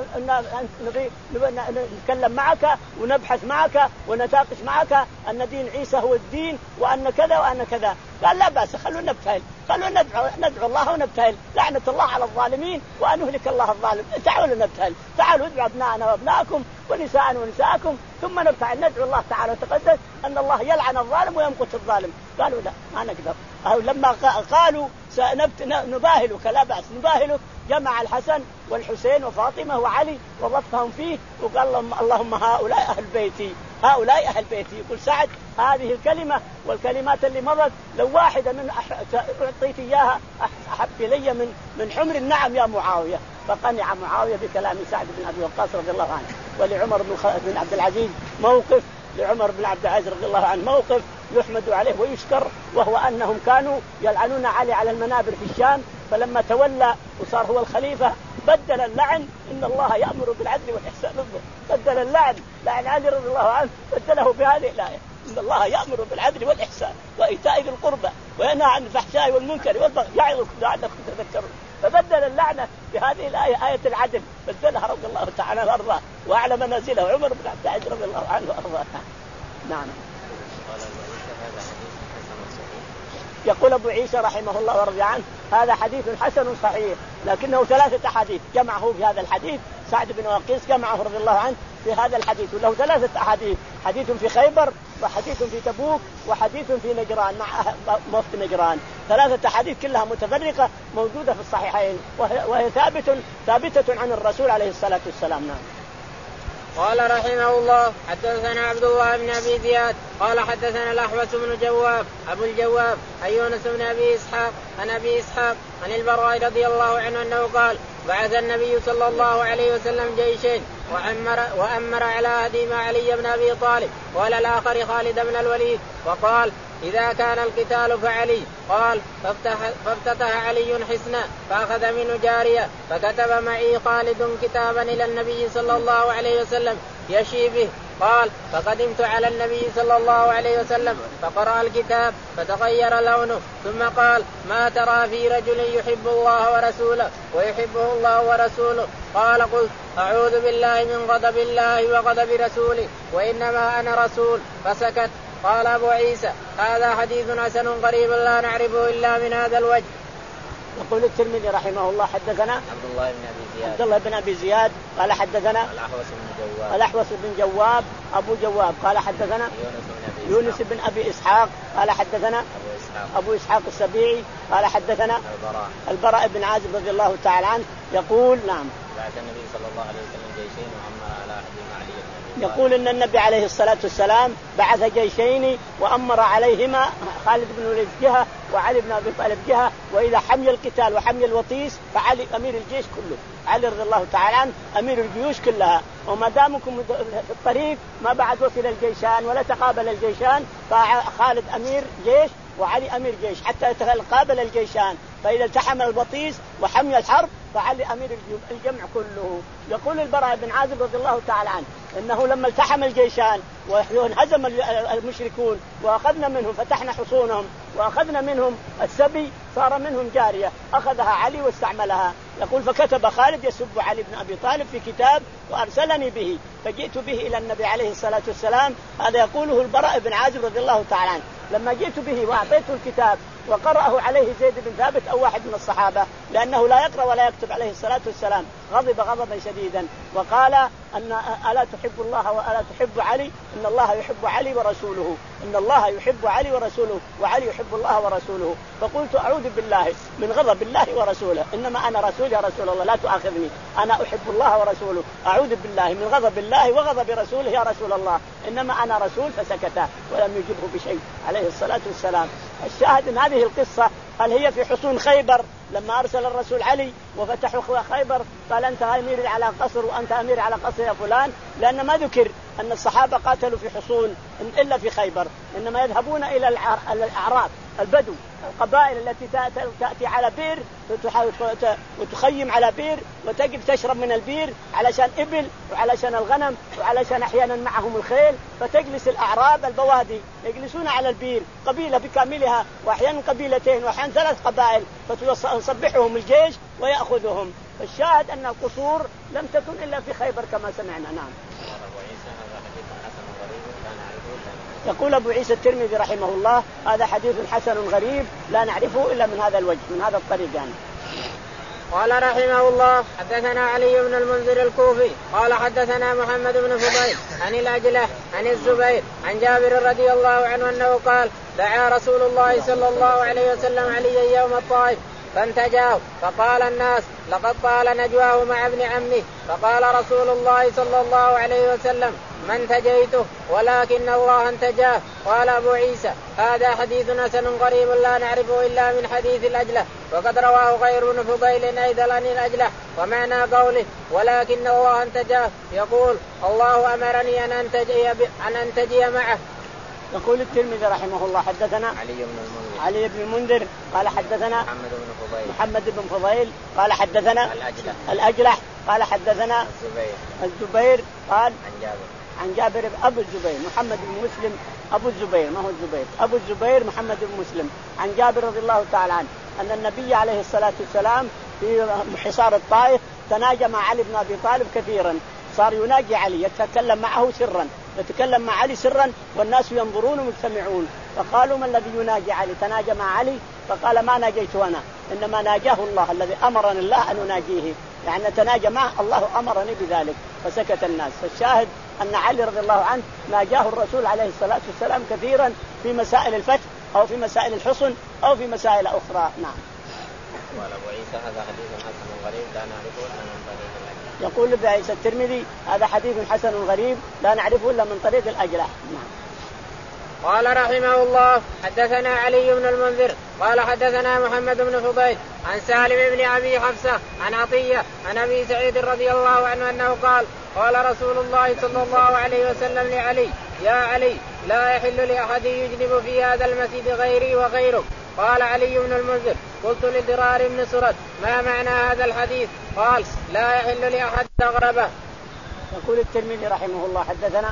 [SPEAKER 1] نبي نتكلم معك ونبحث معك ونتاقش معك أن دين عيسى هو الدين وأن كذا وأن كذا. قال لا بأس، خلونا نبتهل، خلونا ندعو ندعو الله ونبتهل، لعنة الله على الظالمين وأن نهلك الله الظالم، تعالوا نبتهل، تعالوا ادعوا أبناءنا وأبناءكم ونساءنا ونساءكم ثم نبتهل، ندعو الله تعالى وتقدس أن الله يلعن الظالم ويمقت الظالم. قالوا لا ما نقدر. أو لما قالوا نباهلك لا بأس نباهلك، جمع الحسن والحسين وفاطمة وعلي وضفهم فيه وقال لهم اللهم هؤلاء أهل بيتي هؤلاء أهل بيتي. يقول سعد هذه الكلمة والكلمات اللي مضت لو واحدة من أعطيت إياها أحب إلي من من حمر النعم يا معاوية. فقنع معاوية بكلام سعد بن أبي وقاص رضي الله عنه. ولعمر بن عبد العزيز موقف، لعمر بن عبد العزيز رضي الله عنه موقف يحمد عليه ويشكر، وهو أنهم كانوا يلعنون علي على المنابر في الشام، فلما تولى وصار هو الخليفة بدل اللعن إن الله يأمر بالعدل والإحسان، بدل اللعن لعن علي رضي الله عنه بدله بهذه الآية إن الله يأمر بالعدل والإحسان وإيتاء ذي القربى وينهى عن الفحشاء والمنكر والبغي يعظكم لعلكم تذكرون. فبدل اللعنة بهذه الآية آية العدل بدلها رضي الله تعالى وأرضاه وأعلى منازله عمر بن عبد العزيز رضي الله عنه وأرضاه. نعم. يقول أبو عيسى رحمه الله ورضي عنه هذا حديث حسن صحيح، لكنه ثلاثة أحاديث جمعه في هذا الحديث. سعد بن وقيس جمعه رضي الله عنه في هذا الحديث، وله ثلاثة أحاديث: حديث في خيبر، وحديث في تبوك، وحديث في نجران مع وفد نجران. ثلاثة أحاديث كلها متفرقة موجودة في الصحيحين، وهي ثابت ثابتة عن الرسول عليه الصلاة والسلام. نعم.
[SPEAKER 3] قال رحمه الله حدثنا عبد الله بن أبي زياد قال حدثنا الأحوص بن جواب أبو الجواب عن يونس بن أبي إسحاق عن أبي إسحاق عن البراء رضي الله عنه أنه قال: بعث النبي صلى الله عليه وسلم جيشين وأمر, وأمر على أحدهما علي بن أبي طالب وعلى الآخر خالد بن الوليد، وقال: إذا كان القتال فعلي. قال: فافتتح علي حصنا فأخذ منه جارية فكتب معي خالد كتابا إلى النبي صلى الله عليه وسلم يشي به. قال: فقدمت على النبي صلى الله عليه وسلم فقرأ الكتاب فتغير لونه، ثم قال: ما ترى في رجل يحب الله ورسوله ويحبه الله ورسوله؟ قال: قلت: أعوذ بالله من غضب الله وغضب رسوله، وإنما أنا رسول. فسكت. قال أبو عيسى: هذا حديث حسن غريب لا نعرفه إلا من هذا الوجه.
[SPEAKER 1] يقول الترمذي رحمه الله حدثنا
[SPEAKER 2] عبد الله بن أبي زياد
[SPEAKER 1] عبد الله بن أبي زياد قال حدثنا
[SPEAKER 2] الأحوص بن جواب
[SPEAKER 1] الأحوص بن جواب أبو جواب قال حدثنا يونس بن أبي إسحاق قال حدثنا
[SPEAKER 2] أبو إسحاق,
[SPEAKER 1] أبو إسحاق السبيعي قال حدثنا
[SPEAKER 2] البراء
[SPEAKER 1] البراء بن عازب رضي الله تعالى عنه يقول: نعم.
[SPEAKER 2] بعث النبي صلى الله عليه وسلم جيشين وأمر على أحدهما علي بن أبي طالب.
[SPEAKER 1] يقول إن النبي عليه الصلاة والسلام بعث جيشين وأمر عليهما خالد بن الوليد جهة وعلي بن أبي طالب جهة، وإذا حمي القتال وحمي الوطيس فعلي أمير الجيش كله، علي رضي الله تعالى عنه أمير الجيوش كلها. وما دامكم في الطريق ما بعد وصل الجيشان ولا تقابل الجيشان فخالد أمير جيش وعلي أمير جيش حتى يتقابل الجيشان، فإذا التحم البطيس وحمي الحرب فعلي أمير الجمع كله. يقول البراء بن عازب رضي الله تعالى عنه إنه لما التحم الجيشان وانهزم المشركون وأخذنا منهم فتحنا حصونهم وأخذنا منهم السبي صار منهم جارية أخذها علي واستعملها. يقول: فكتب خالد يسب علي بن أبي طالب في كتاب وأرسلني به فجئت به إلى النبي عليه الصلاة والسلام. هذا يقوله البراء بن عازب رضي الله تعالى عنه. لما جئت به وأعطيته الكتاب وقرأه عليه زيد بن ثابت أو واحد من الصحابة، لأنه لا يقرأ ولا يكتب عليه الصلاة والسلام، غضب غضبا شديدا وقال: أن ألا تحب الله وألا تحب علي؟ إن الله يحب علي ورسوله، إن الله يحب علي ورسوله، وعلي يحب الله ورسوله. فقلت: أعوذ بالله من غضب الله ورسوله، إنما أنا رسول يا رسول الله لا تؤاخذني، أنا أحب الله ورسوله، أعوذ بالله من غضب الله وغضب رسوله يا رسول الله، إنما أنا رسول. فسكت ولم يجبه بشيء عليه الصلاة والسلام. الشاهد ان هذه القصة هل هي في حصون خيبر لما أرسل الرسول علي وفتحوا خيبر قال: أنت أمير على قصر وأنت أمير على قصر يا فلان؟ لأن ما ذكر أن الصحابة قاتلوا في حصون إلا في خيبر، إنما يذهبون إلى الأعراب البدو القبائل التي تأتي على بير وتخيم على بير وتجب تشرب من البير علشان إبل وعلشان الغنم وعلشان أحيانا معهم الخيل، فتجلس الأعراب البوادي يجلسون على البير قبيلة بكاملها وأحيانا قبيلتين وأحيانا ثلاث قبائل، فتصبحهم الجيش ويأخذهم. الشاهد أن القصور لم تكن إلا في خيبر كما سمعنا. نعم. يقول أبو عيسى الترمذي رحمه الله: هذا حديث حسن غريب لا نعرفه إلا من هذا الوجه من هذا الطريق يعني.
[SPEAKER 3] قال رحمه الله حدثنا علي بن المنذر الكوفي قال حدثنا محمد بن فضيل عن الأجلة عن الزبير عن جابر رضي الله عنه أنه قال: دعا رسول الله صلى الله عليه وسلم عليا يوم الطائف فانتجاه فقال الناس: لقد طال نجواه مع ابن عمه. فقال رسول الله صلى الله عليه وسلم: ما انتجيته ولكن الله انتجاه. قال أبو عيسى: هذا حديث حسن غريب لا نعرفه إلا من حديث الأجلة، وقد رواه غير بن فضيل أيضا عن الأجلة. ومعنى قوله ولكن الله انتجاه يقول: الله أمرني أن أنتجي, أن أنتجي معه.
[SPEAKER 1] يقول الترمذي رحمه الله حدثنا
[SPEAKER 2] علي بن المنذر
[SPEAKER 1] علي بن المنذر قال حدثنا
[SPEAKER 2] محمد بن فضيل
[SPEAKER 1] محمد بن فضيل قال حدثنا
[SPEAKER 2] الأجلة
[SPEAKER 1] الأجلح قال حدثنا
[SPEAKER 2] الزبير
[SPEAKER 1] الزبير قال
[SPEAKER 2] عن جابر
[SPEAKER 1] عن جابر أبو الزبير محمد بن مسلم أبو الزبير ما هو الزبير أبو الزبير محمد بن مسلم عن جابر رضي الله تعالى عنه أن النبي عليه الصلاة والسلام في حصار الطائف تناجى مع علي بن أبي طالب كثيرا، صار يناجي علي يتكلم معه سرا، يتكلم مع علي سرا والناس ينظرون ومجتمعون، فقالوا ما الذي يناجي علي؟ تناجى مع علي؟ فقال ما ناجيت أنا، إنما ناجاه الله الذي أمرني الله أن نناجيه، يعني نتناجى معه، الله أمرني بذلك. فسكت الناس. فالشاهد أن علي رضي الله عنه ناجاه الرسول عليه الصلاة والسلام كثيرا في مسائل الفتح أو في مسائل الحصن أو في مسائل أخرى. نعم.
[SPEAKER 2] قال أبو عيسى هذا حديث حسن غريب لا نعرفه إلا من طريق الأجلح.
[SPEAKER 1] يقول ابن عيسى الترمذي هذا حديث حسن غريب لا نعرفه إلا من طريق الأجلح. نعم.
[SPEAKER 3] قال رحمه الله حدثنا علي بن المنذر قال حدثنا محمد بن فضيل عن سالم بن أبي حفصة عن عطية عن أبي سعيد رضي الله عنه أنه قال قال رسول الله صلى الله عليه وسلم لعلي يا علي لا يحل لأحد يجنب في هذا المسجد غيري وغيرك. قال علي بن المنذر قلت لضرار بن سرد ما معنى هذا الحديث؟ قال لا يحل لأحد تغربه.
[SPEAKER 1] يقول الترمذي رحمه الله حدثنا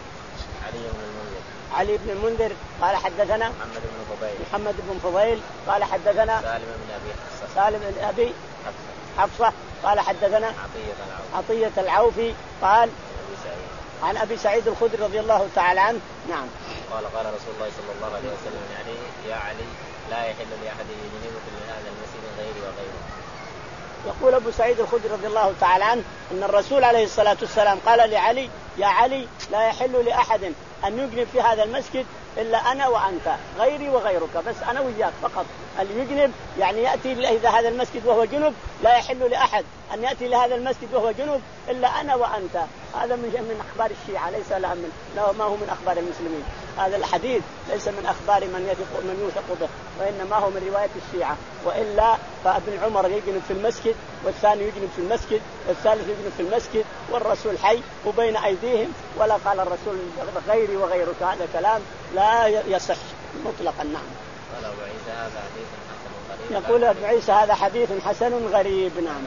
[SPEAKER 2] علي بن المنذر
[SPEAKER 1] علي بن المنذر قال حدثنا
[SPEAKER 2] محمد بن فضيل
[SPEAKER 1] محمد بن فضيل قال حدثنا
[SPEAKER 2] سالم بن أبي حفصة
[SPEAKER 1] سالم بن أبي حفصة قال حدثنا
[SPEAKER 2] عطية العوفي
[SPEAKER 1] عطية العوفي قال
[SPEAKER 2] أبي سعيد
[SPEAKER 1] عن أبي سعيد الخدري رضي الله تعالى عنه. نعم.
[SPEAKER 2] قال قال رسول الله صلى الله عليه وسلم يعني يا علي لا يحل لأحد يجنبك من هذا المسجد غيري وغيره.
[SPEAKER 1] يقول أبو سعيد الخدري رضي الله تعالى عنه أن الرسول عليه الصلاة والسلام قال لعلي يا علي لا يحل لأحد أن يجنب في هذا المسجد إلا أنا وأنت غيري وغيرك، بس أنا وياك فقط. اللي يجنب يعني يأتي إلى هذا المسجد وهو جنب لا يحل لأحد أن يأتي لهذا المسجد وهو جنب إلا أنا وأنت. هذا من من أخبار الشيعة ليس لها من ما هو من أخبار المسلمين. هذا الحديث ليس من أخبار من يثق من يوثق به، وإنما هو من رواية الشيعة. وإلا فابن عمر يجنب في المسجد والثاني يجنب في المسجد والثالث يجنب في المسجد والرسول حي وبين أيديهم، ولا قال الرسول غيري وغيرك. هذا كلام لا يصح مطلقا. نعم.
[SPEAKER 2] قال أبو عيسى هذا حديث حسن غريب.
[SPEAKER 1] يقول أبو عيسى هذا حديث حسن غريب. نعم.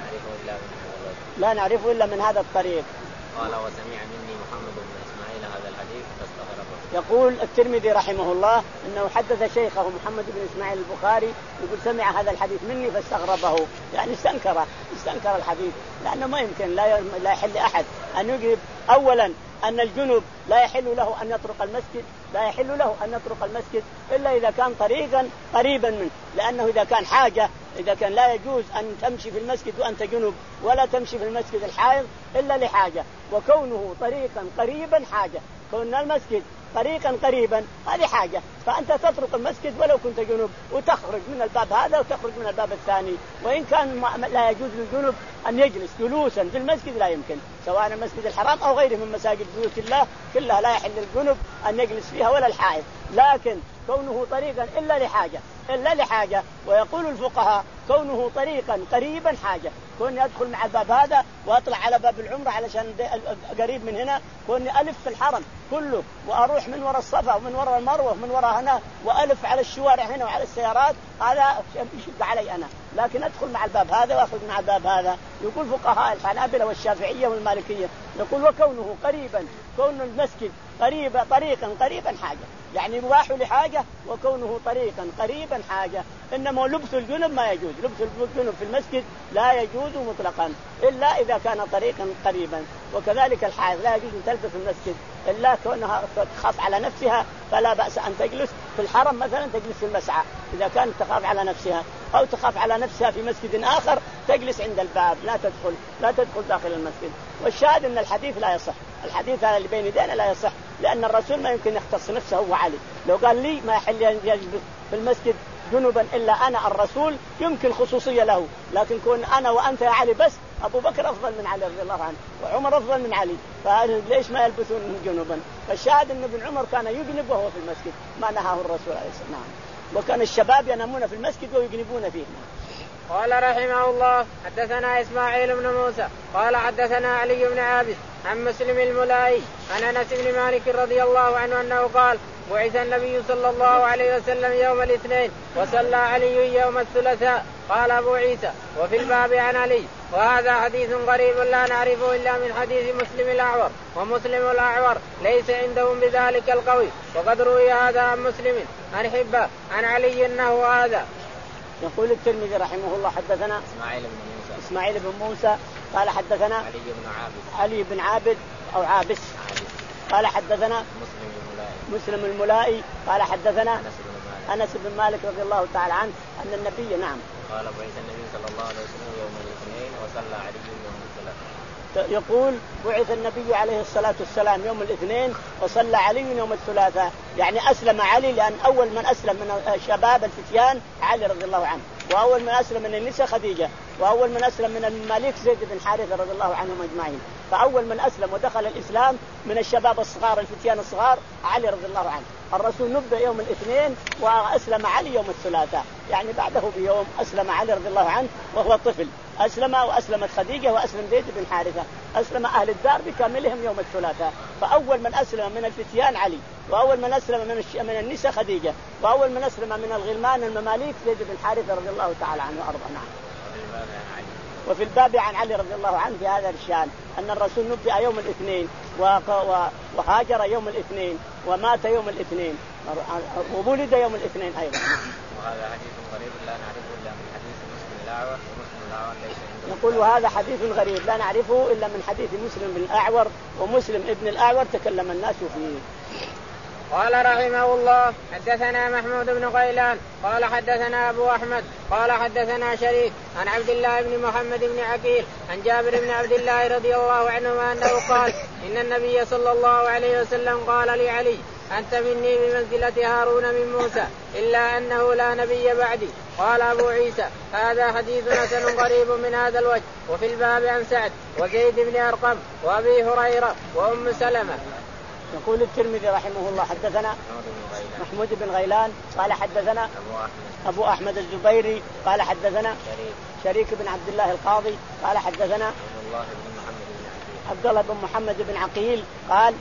[SPEAKER 1] لا نعرفه إلا من هذا الطريق.
[SPEAKER 2] قال وسمع مني محمد بن إسماعيل هذا الحديث فاستغربه.
[SPEAKER 1] يقول الترمذي رحمه الله أنه حدث شيخه محمد بن إسماعيل البخاري يقول سمع هذا الحديث مني فاستغربه، يعني استنكره استنكر الحديث، لأنه ما يمكن لا لا يحل أحد أن يجرب. أولا أن الجنوب لا يحل له أن يطرق المسجد، لا يحل له أن يطرق المسجد إلا إذا كان طريقا قريبا منه، لأنه إذا كان حاجة إذا كان لا يجوز أن تمشي في المسجد وأنت جنوب ولا تمشي في المسجد الحائض إلا لحاجة، وكونه طريقا قريبا حاجة. كون المسجد طريقا قريبا هذه حاجة، فأنت تطرق المسجد ولو كنت جنوب وتخرج من الباب هذا وتخرج من الباب الثاني. وإن كان لا يجوز للجنوب أن يجلس جلوسا في المسجد لا يمكن، سواء المسجد الحرام أو غيره من مساجد بيوت الله كلها لا يحل للجنوب أن يجلس فيها ولا الحائض، لكن كونه طريقا إلا لحاجة إلا لحاجة. ويقول الفقهاء كونه طريقا قريبا حاجة، كوني أدخل مع الباب هذا وأطلع على باب العمرة علشان قريب من هنا، كوني ألف في الحرم كله وأروح من وراء الصفا ومن وراء المروة ومن وراء هنا وألف على الشوارع هنا وعلى السيارات، هذا يشد علي أنا. لكن أدخل مع الباب هذا وأخرج مع الباب هذا. يقول فقهاء الحنابلة والشافعية والمالكية يقول وكونه قريبا، كون المسجد قريبا طريقا قريبا حاجة، يعني مباح لحاجة، وكونه طريقا قريبا حاجة. إنما لبس الجنب ما يجوز، لبس الجنب في المسجد لا يجوز مطلقا إلا إذا كان طريقا قريبا. وكذلك الحائض لا يجوز أن تلبس المسجد إلا كونها تخاف على نفسها، فلا بأس أن تجلس في الحرم مثلا تجلس في المسعى إذا كانت تخاف على نفسها، أو تخاف على نفسها في مسجد آخر تجلس عند الباب، لا تدخل لا تدخل داخل المسجد. والشاهد أن الحديث لا يصح، الحديث هذا اللي بين يدينا لا يصح، لأن الرسول ما يمكن يختص نفسه هو علي. لو قال لي ما يحل يجلس في المسجد جنبا إلا أنا الرسول يمكن خصوصية له، لكن كون أنا وأنت يا علي بس، أبو بكر أفضل من علي رضي الله عنه وعمر أفضل من علي، فليش ما يلبسون جنبا؟ فالشاهد أن ابن عمر كان يجنب وهو في المسجد ما نهاه الرسول عليه الصلاة والسلام، وكان الشباب ينامون في المسجد ويجنبون فيه.
[SPEAKER 3] قال رحمه الله حدثنا إسماعيل بن موسى قال حدثنا علي بن عابد عن مسلم الملائي عن أنس بن مالك رضي الله عنه أنه قال بعث النبي صلى الله عليه وسلم يوم الاثنين وصلى علي يوم الثلاثاء. قال أبو عيسى وفي الباب عن علي، وهذا حديث غريب لا نعرفه إلا من حديث مسلم الأعور، ومسلم الأعور ليس عندهم بذلك القوي، وقد روي هذا عن مسلم عن حبة عن علي أنه هذا.
[SPEAKER 1] يقول الترمذي رحمه الله حدثنا
[SPEAKER 2] إسماعيل بن موسى
[SPEAKER 1] إسماعيل بن موسى قال حدثنا
[SPEAKER 2] علي بن عابد
[SPEAKER 1] علي بن عابد أو عابس
[SPEAKER 2] عابد
[SPEAKER 1] قال حدثنا
[SPEAKER 2] مسلم الملائي
[SPEAKER 1] مسلم الملائي قال حدثنا أنس بن مالك رضي الله تعالى عنه أن النبي نعم
[SPEAKER 2] قال بعث النبي صلى الله عليه وسلم يوم الاثنين وصلى علي يوم الثلاثاء.
[SPEAKER 1] يقول بعث النبي عليه الصلاة والسلام يوم الاثنين وصلى علي يوم الثلاثاء، يعني أسلم علي لأن أول من أسلم من الشباب الفتيان علي رضي الله عنه، وأول من أسلم من النساء خديجة، وأول من أسلم من المماليك زيد بن حارثة رضي الله عنهم أجمعين. فأول من أسلم ودخل الإسلام من الشباب الصغار الفتيان الصغار علي رضي الله عنه. الرسول نبأ يوم الاثنين وأسلم علي يوم الثلاثاء، يعني بعده بيوم أسلم علي رضي الله عنه وهو طفل، أسلم وأسلمت خديجة وأسلم زيد بن حارثة، أسلم أهل الدار بكاملهم يوم الثلاثاء. فأول من أسلم من الفتيان علي، وأول من أسلم من الش... من النساء خديجة، وأول من أسلم من الغلمان المماليك زيد بن حارثة رضي الله تعالى عنه وأرضاه. نعم. وفي الباب عن علي رضي الله عنه في هذا الشان أن الرسول نبأ يوم الاثنين وهاجر يوم الاثنين ومات يوم الاثنين وولد يوم الاثنين أيضا.
[SPEAKER 2] وهذا حديث غريب لا نعرفه إلا من حديث مسلم الأعور، ومسلم الأعور ليس عنده.
[SPEAKER 1] يقول وهذا حديث غريب لا نعرفه إلا من حديث مسلم بن الأعور، ومسلم ابن الأعور تكلم الناس فيه.
[SPEAKER 3] قال رحمه الله حدثنا محمود بن غيلان قال حدثنا أبو أحمد قال حدثنا شريك عن عبد الله بن محمد بن عقيل عن جابر بن عبد الله رضي الله عنهما أنه قال إن النبي صلى الله عليه وسلم قال لعلي أنت مني بمنزلة هارون من موسى إلا أنه لا نبي بعدي. قال أبو عيسى هذا حديث حسن غريب من هذا الوجه. وفي الباب عن سعد وزيد بن أرقم وأبي هريرة وأم سلمة.
[SPEAKER 1] يقول الترمذي رحمه الله حدثنا محمود بن غيلان قال حدثنا أبو أحمد الزبيري قال حدثنا شريك بن عبد الله القاضي قال حدثنا عبد الله بن محمد بن عقيل قال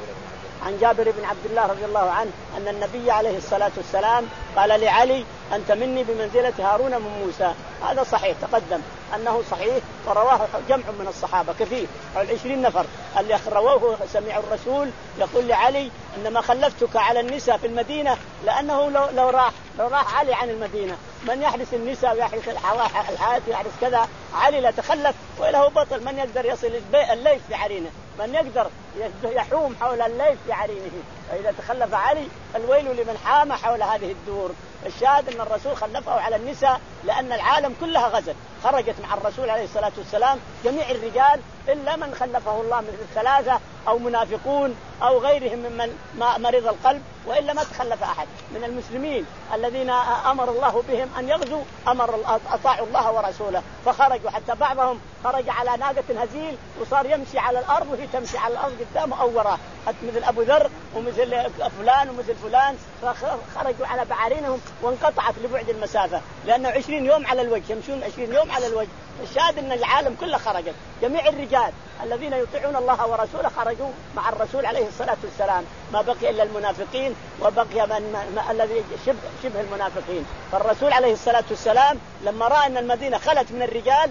[SPEAKER 1] عن جابر بن عبد الله رضي الله عنه أن النبي عليه الصلاة والسلام قال لعلي أنت مني بمنزلة هارون من موسى. هذا صحيح تقدم أنه صحيح، ورواه جمع من الصحابة كثير العشرين نفر اللي رووه سمعوا الرسول يقول لعلي إنما خلفتك على النساء في المدينة لأنه لو, لو راح لو راح علي عن المدينة من يحرس النساء ويحرس الحياة ويحرس كذا، علي لا تخلف وله بطل. من يقدر يصل الليل في عرينه، من يقدر يحوم حول الليل في عرينه، فإذا تخلف علي الويل لمن حام حول هذه الدور. الشاهد أن الرسول خلفه على النساء لأن العالم كلها غزت، خرجت مع الرسول عليه الصلاة والسلام جميع الرجال إلا من خلفه الله من الثلاثة أو منافقون أو غيرهم ممن مرض القلب، وإلا ما تخلف أحد من المسلمين الذين أمر الله بهم أن يغزوا، أمر أطاعوا الله ورسوله فخرجوا، حتى بعضهم خرج على ناقة هزيل وصار يمشي على الأرض وهي تمشي على الأرض قدامه أو وراه، مثل أبو ذر ومثل فلان ومثل فلان، فخرجوا على بعارينهم وانقطعت لبعد المسافة لأنه عشرين يوم على الوجه، يمشون عشرين يوم على الوجه. الشاهد أن العالم كله خرجت، جميع الرجال الذين يطيعون الله ورسوله خرجوا مع الرسول عليه الصلاة والسلام، ما بقي إلا المنافقين وبقي من الذي شبه, شبه المنافقين. فالرسول عليه الصلاة والسلام لما رأى أن المدينة خلت من الرجال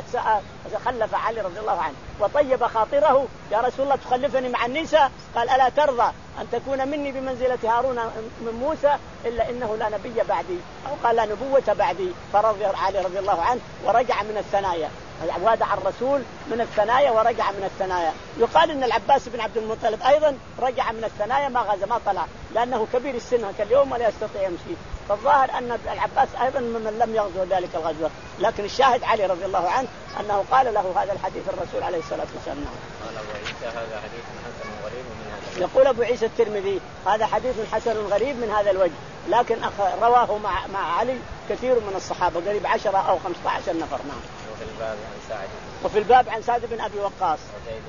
[SPEAKER 1] خلف علي رضي الله عنه وطيب خاطره، يا رسول الله تخلفني مع النساء؟ قال ألا ترضى أن تكون مني بمنزلة هارون من موسى إلا إنه لا نبي بعدي، أو قال لا نبوة بعدي. فرضي علي رضي الله عنه ورجع من الثنايا، وادع الرسول من الثنايا ورجع من الثنايا. يقال ان العباس بن عبد المطلب ايضا رجع من الثنايا ما غزا ما طلع لانه كبير السن كاليوم ولا يستطيع يمشي. فالظاهر ان العباس ايضا ممن لم يغزو ذلك الغزوه، لكن الشاهد علي رضي الله عنه انه قال له هذا الحديث الرسول عليه الصلاه والسلام.
[SPEAKER 2] قال ابو عيسى هذا حديث حسن غريب من هذا.
[SPEAKER 1] يقول ابو عيسى الترمذي هذا حديث حسن غريب من هذا الوجه، لكن رواه مع مع علي كثير من الصحابه قريب عشرة او خمسة عشر نفر. نعم.
[SPEAKER 2] وفي الباب عن سعد
[SPEAKER 1] وفي الباب عن سعد بن أبي وقاص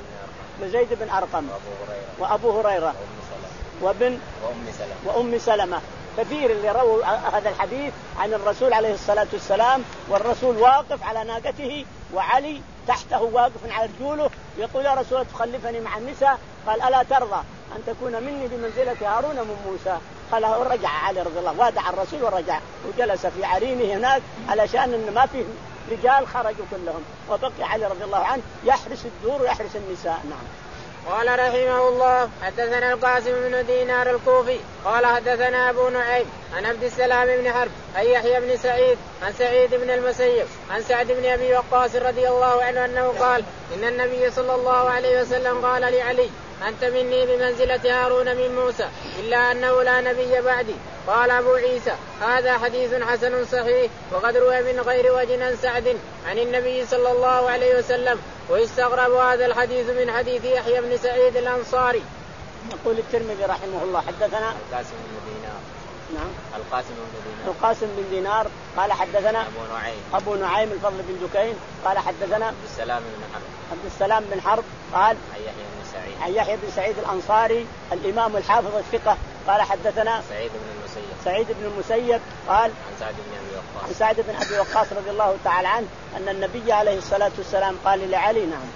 [SPEAKER 1] وزيد بن أرقم وأبو هريرة وابن
[SPEAKER 2] وأم سلمة
[SPEAKER 1] وأم سلمة كثير اللي رووا هذا الحديث عن الرسول عليه الصلاة والسلام، والرسول واقف على ناقته وعلي تحته واقف على رجوله يقول يا رسول تخلفني مع النساء؟ قال ألا ترضى أن تكون مني بمنزلة هارون من موسى؟ قال ورجع علي رضي الله وادع الرسول ورجع وجلس في عرينه هناك علشان إن ما فيه رجال خرجوا كلهم، وبقي علي رضي الله عنه يحرس الدور ويحرس النساء. نعم.
[SPEAKER 3] قال رحمه الله حدثنا القاسم بن دينار الكوفي قال حدثنا أبو نعيم عن عبد السلام بن حرب عن يحيى بن سعيد عن سعيد بن المسيب عن سعد بن أبي وقاص رضي الله عنه أنه قال إن النبي صلى الله عليه وسلم قال لعلي أنت مني بمنزلة هارون من موسى إلا أنه لا نبي بعدي. قال أبو عيسى هذا حديث حسن صحيح وقد روى من غير وجه عن سعد عن النبي صلى الله عليه وسلم. ويستغرب هذا الحديث من حديث يحيى بن سعيد الأنصاري.
[SPEAKER 1] يقول الترمذي رحمه الله حدثنا
[SPEAKER 2] القاسم بن دينار.
[SPEAKER 1] نعم
[SPEAKER 2] القاسم بن دينار.
[SPEAKER 1] القاسم بن دينار قال حدثنا
[SPEAKER 2] أبو نعيم.
[SPEAKER 1] أبو نعيم الفضل بن دكين قال حدثنا
[SPEAKER 2] عبد السلام بن حرب.
[SPEAKER 1] عبد السلام بن حرب قال
[SPEAKER 2] عن يحيى بن سعيد.
[SPEAKER 1] عن يحيى بن سعيد الأنصاري الإمام الحافظ الثقة قال حدثنا
[SPEAKER 2] سعيد بن المسيب.
[SPEAKER 1] سعيد بن المسيب قال
[SPEAKER 2] عن سعد بن أبي وقاص.
[SPEAKER 1] عن سعد بن أبي وقاص رضي الله تعالى عنه أن النبي عليه الصلاة والسلام قال لعلي نعم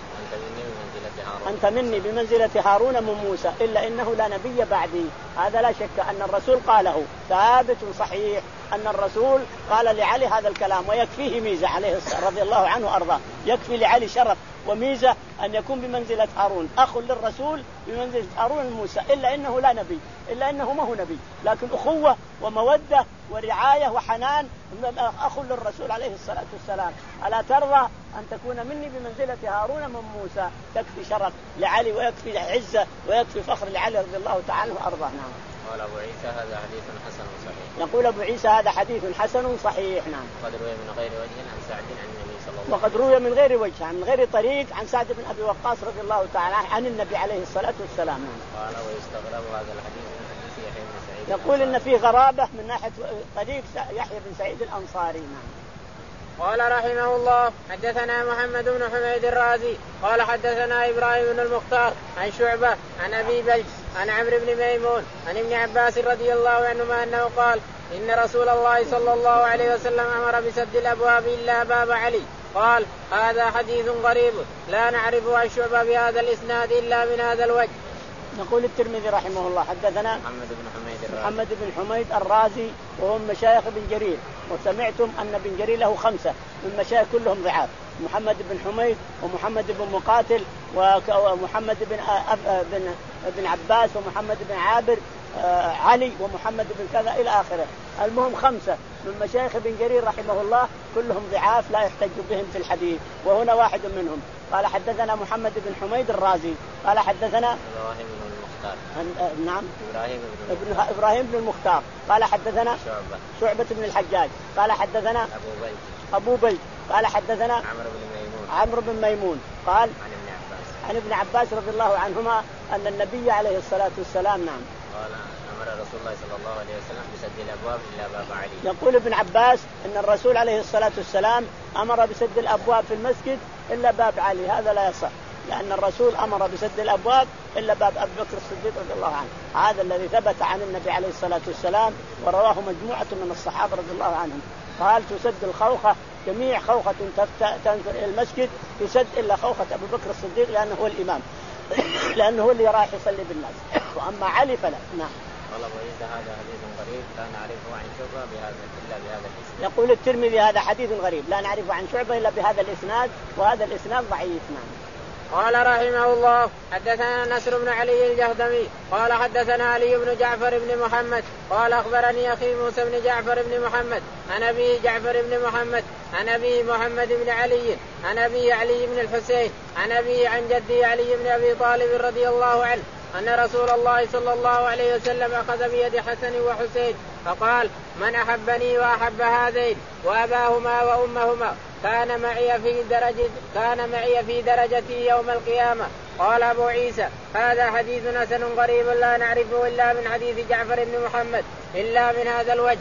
[SPEAKER 1] أنت مني بمنزلة هارون من موسى إلا إنه لا نبي بعدي. هذا لا شك أن الرسول قاله ثابت صحيح أن الرسول قال لعلي هذا الكلام ويكفيه ميزة عليه رضي الله عنه وأرضاه. يكفي لعلي شرف وميزة أن يكون بمنزلة هارون أخ للرسول بمنزلة هارون موسى إلا إنه لا نبي إلا إنه ما هو نبي لكن أخوة ومودة ورعاية وحنان أخ للرسول عليه الصلاة والسلام. ألا ترضى أن تكون مني بمنزلة هارون من موسى؟ تكفي شرف لعلي ويكفي عزة ويكفي فخر لعلي رضي الله تعالى وأرضاه. نعم.
[SPEAKER 2] قال أبو عيسى هذا حديث حسن صحيح.
[SPEAKER 1] يقول أبو عيسى هذا حديث حسن صحيح. نعم.
[SPEAKER 2] وقد روي من غير وجه عن سعد عن النبي صلى الله عليه وسلم.
[SPEAKER 1] وقد روي من غير وجه عن غير طريق عن سعد بن أبي وقاص رضي الله تعالى عن النبي عليه الصلاة والسلام. نعم.
[SPEAKER 2] قال ويستغرب هذا الحديث من حديث يحيى بن سعيد.
[SPEAKER 1] يقول إن فيه غرابة من ناحية طريق يحيى بن سعيد الأنصاري. نعم.
[SPEAKER 3] قال رحمه الله حدثنا محمد بن حميد الرازي قال حدثنا إبراهيم بن المختار عن شعبة عن أبي بلج عن عمرو بن ميمون عن ابن عباس رضي الله عنهما أنه قال إن رسول الله صلى الله عليه وسلم أمر بسد الأبواب إلا باب علي. قال هذا حديث غريب لا نعرف عن شعبة بهذا الإسناد إلا من هذا الوجه.
[SPEAKER 1] يقول الترمذي رحمه الله حدثنا
[SPEAKER 2] محمد بن حميد الرازي.
[SPEAKER 1] محمد بن حميد الرازي وهو من مشايخ بن جرير وسمعتم أن بن جرير له خمسة من مشايخ كلهم ضعاف محمد بن حميد ومحمد بن مقاتل ومحمد بن بن بن عباس ومحمد بن عابر علي ومحمد بن كذا إلى آخره. المهم خمسة من مشايخ بن جرير رحمه الله كلهم ضعاف لا يحتج بهم في الحديث وهنا واحد منهم. قال حدثنا محمد بن حميد الرازي قال حدثنا
[SPEAKER 2] إبراهيم بن المختار.
[SPEAKER 1] نعم
[SPEAKER 2] إبراهيم بن
[SPEAKER 1] ابن إبراهيم بن المختار قال حدثنا
[SPEAKER 2] شعبة
[SPEAKER 1] شعبة بن الحجاج قال حدثنا
[SPEAKER 2] أبو بلج
[SPEAKER 1] أبو بلج قال حدثنا
[SPEAKER 2] عمرو بن ميمون
[SPEAKER 1] عمرو بن ميمون قال
[SPEAKER 2] عن ابن عباس
[SPEAKER 1] عن ابن عباس رضي الله عنهما أن النبي عليه الصلاة والسلام نعم
[SPEAKER 2] قال أمر رسول الله صلى الله عليه وسلم بسد الأبواب إلا باب علي.
[SPEAKER 1] يقول ابن عباس أن الرسول عليه الصلاة والسلام أمر بسد الأبواب في المسجد إلا باب علي. هذا لا يصح لأن الرسول أمر بسد الأبواب إلا باب أبي بكر الصديق رضي الله عنه. هذا الذي ثبت عن النبي عليه الصلاة والسلام ورواه مجموعة من الصحابة رضي الله عنهم. قال تسد الخوخة جميع خوخة تنظر إلى المسجد تسد إلا خوخة أبي بكر الصديق لأنه هو الإمام لأنه هو اللي راح يصلي بالناس. وأما علي فلا. نعم.
[SPEAKER 2] قال وليس هذا حديث غريب لا نعرفه عن شعبة بهذا إلا بهذا الإسناد.
[SPEAKER 1] يقول الترمذي هذا حديث غريب لا نعرفه عن شعبة إلا بهذا الإسناد وهذا الإسناد ضعيف. نعم.
[SPEAKER 3] قال رحمه الله حدثنا نصر بن علي الجهضمي قال حدثنا علي بن جعفر بن محمد قال أخبرني أخي موسى بن جعفر بن محمد عن أبي جعفر بن محمد عن أبي محمد بن علي عن أبي علي بن الحسين عن أبي عن جدي علي بن أبي طالب رضي الله عنه أن رسول الله صلى الله عليه وسلم أخذ بيد حسن وحسين فقال من أحبني وأحب هذين وأباهما وأمهما كان معي في درجة كان معي في درجتي يوم القيامة. قال أبو عيسى هذا حديث حسن غريب لا نعرفه إلا من حديث جعفر بن محمد إلا من هذا الوجه.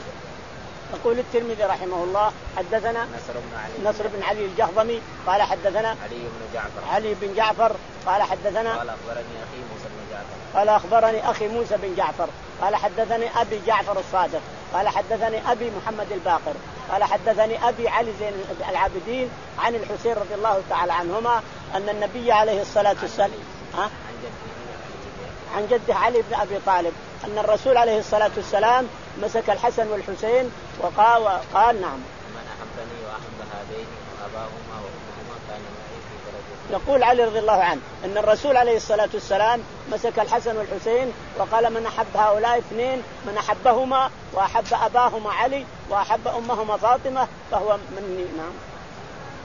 [SPEAKER 1] يقول الترمذي رحمه الله حدثنا
[SPEAKER 2] نصر بن علي
[SPEAKER 1] نصر بن علي الجهضمي قال حدثنا
[SPEAKER 2] علي بن جعفر
[SPEAKER 1] علي بن جعفر قال حدثنا
[SPEAKER 2] قال أخبرني أخي موسى بن جعفر
[SPEAKER 1] قال أخبرني أخي موسى بن جعفر قال حدثني أبي جعفر الصادق قال حدثني أبي محمد الباقر قال حدثني أبي علي زين العابدين عن الحسين رضي الله تعالى عنهما أن النبي عليه الصلاة والسلام ها؟ عن جده علي بن أبي طالب أن الرسول عليه الصلاة والسلام مسك الحسن والحسين وقال, وقال نعم
[SPEAKER 2] من أحبني وأحب هذين وأباهما وأمهما كان معي في درجة.
[SPEAKER 1] يقول علي رضي الله عنه أن الرسول عليه الصلاة والسلام مسك الحسن والحسين وقال من أحب هؤلاء اثنين من أحبهما وأحب أباهما علي وأحب أمهما فاطمة فهو مني. نعم.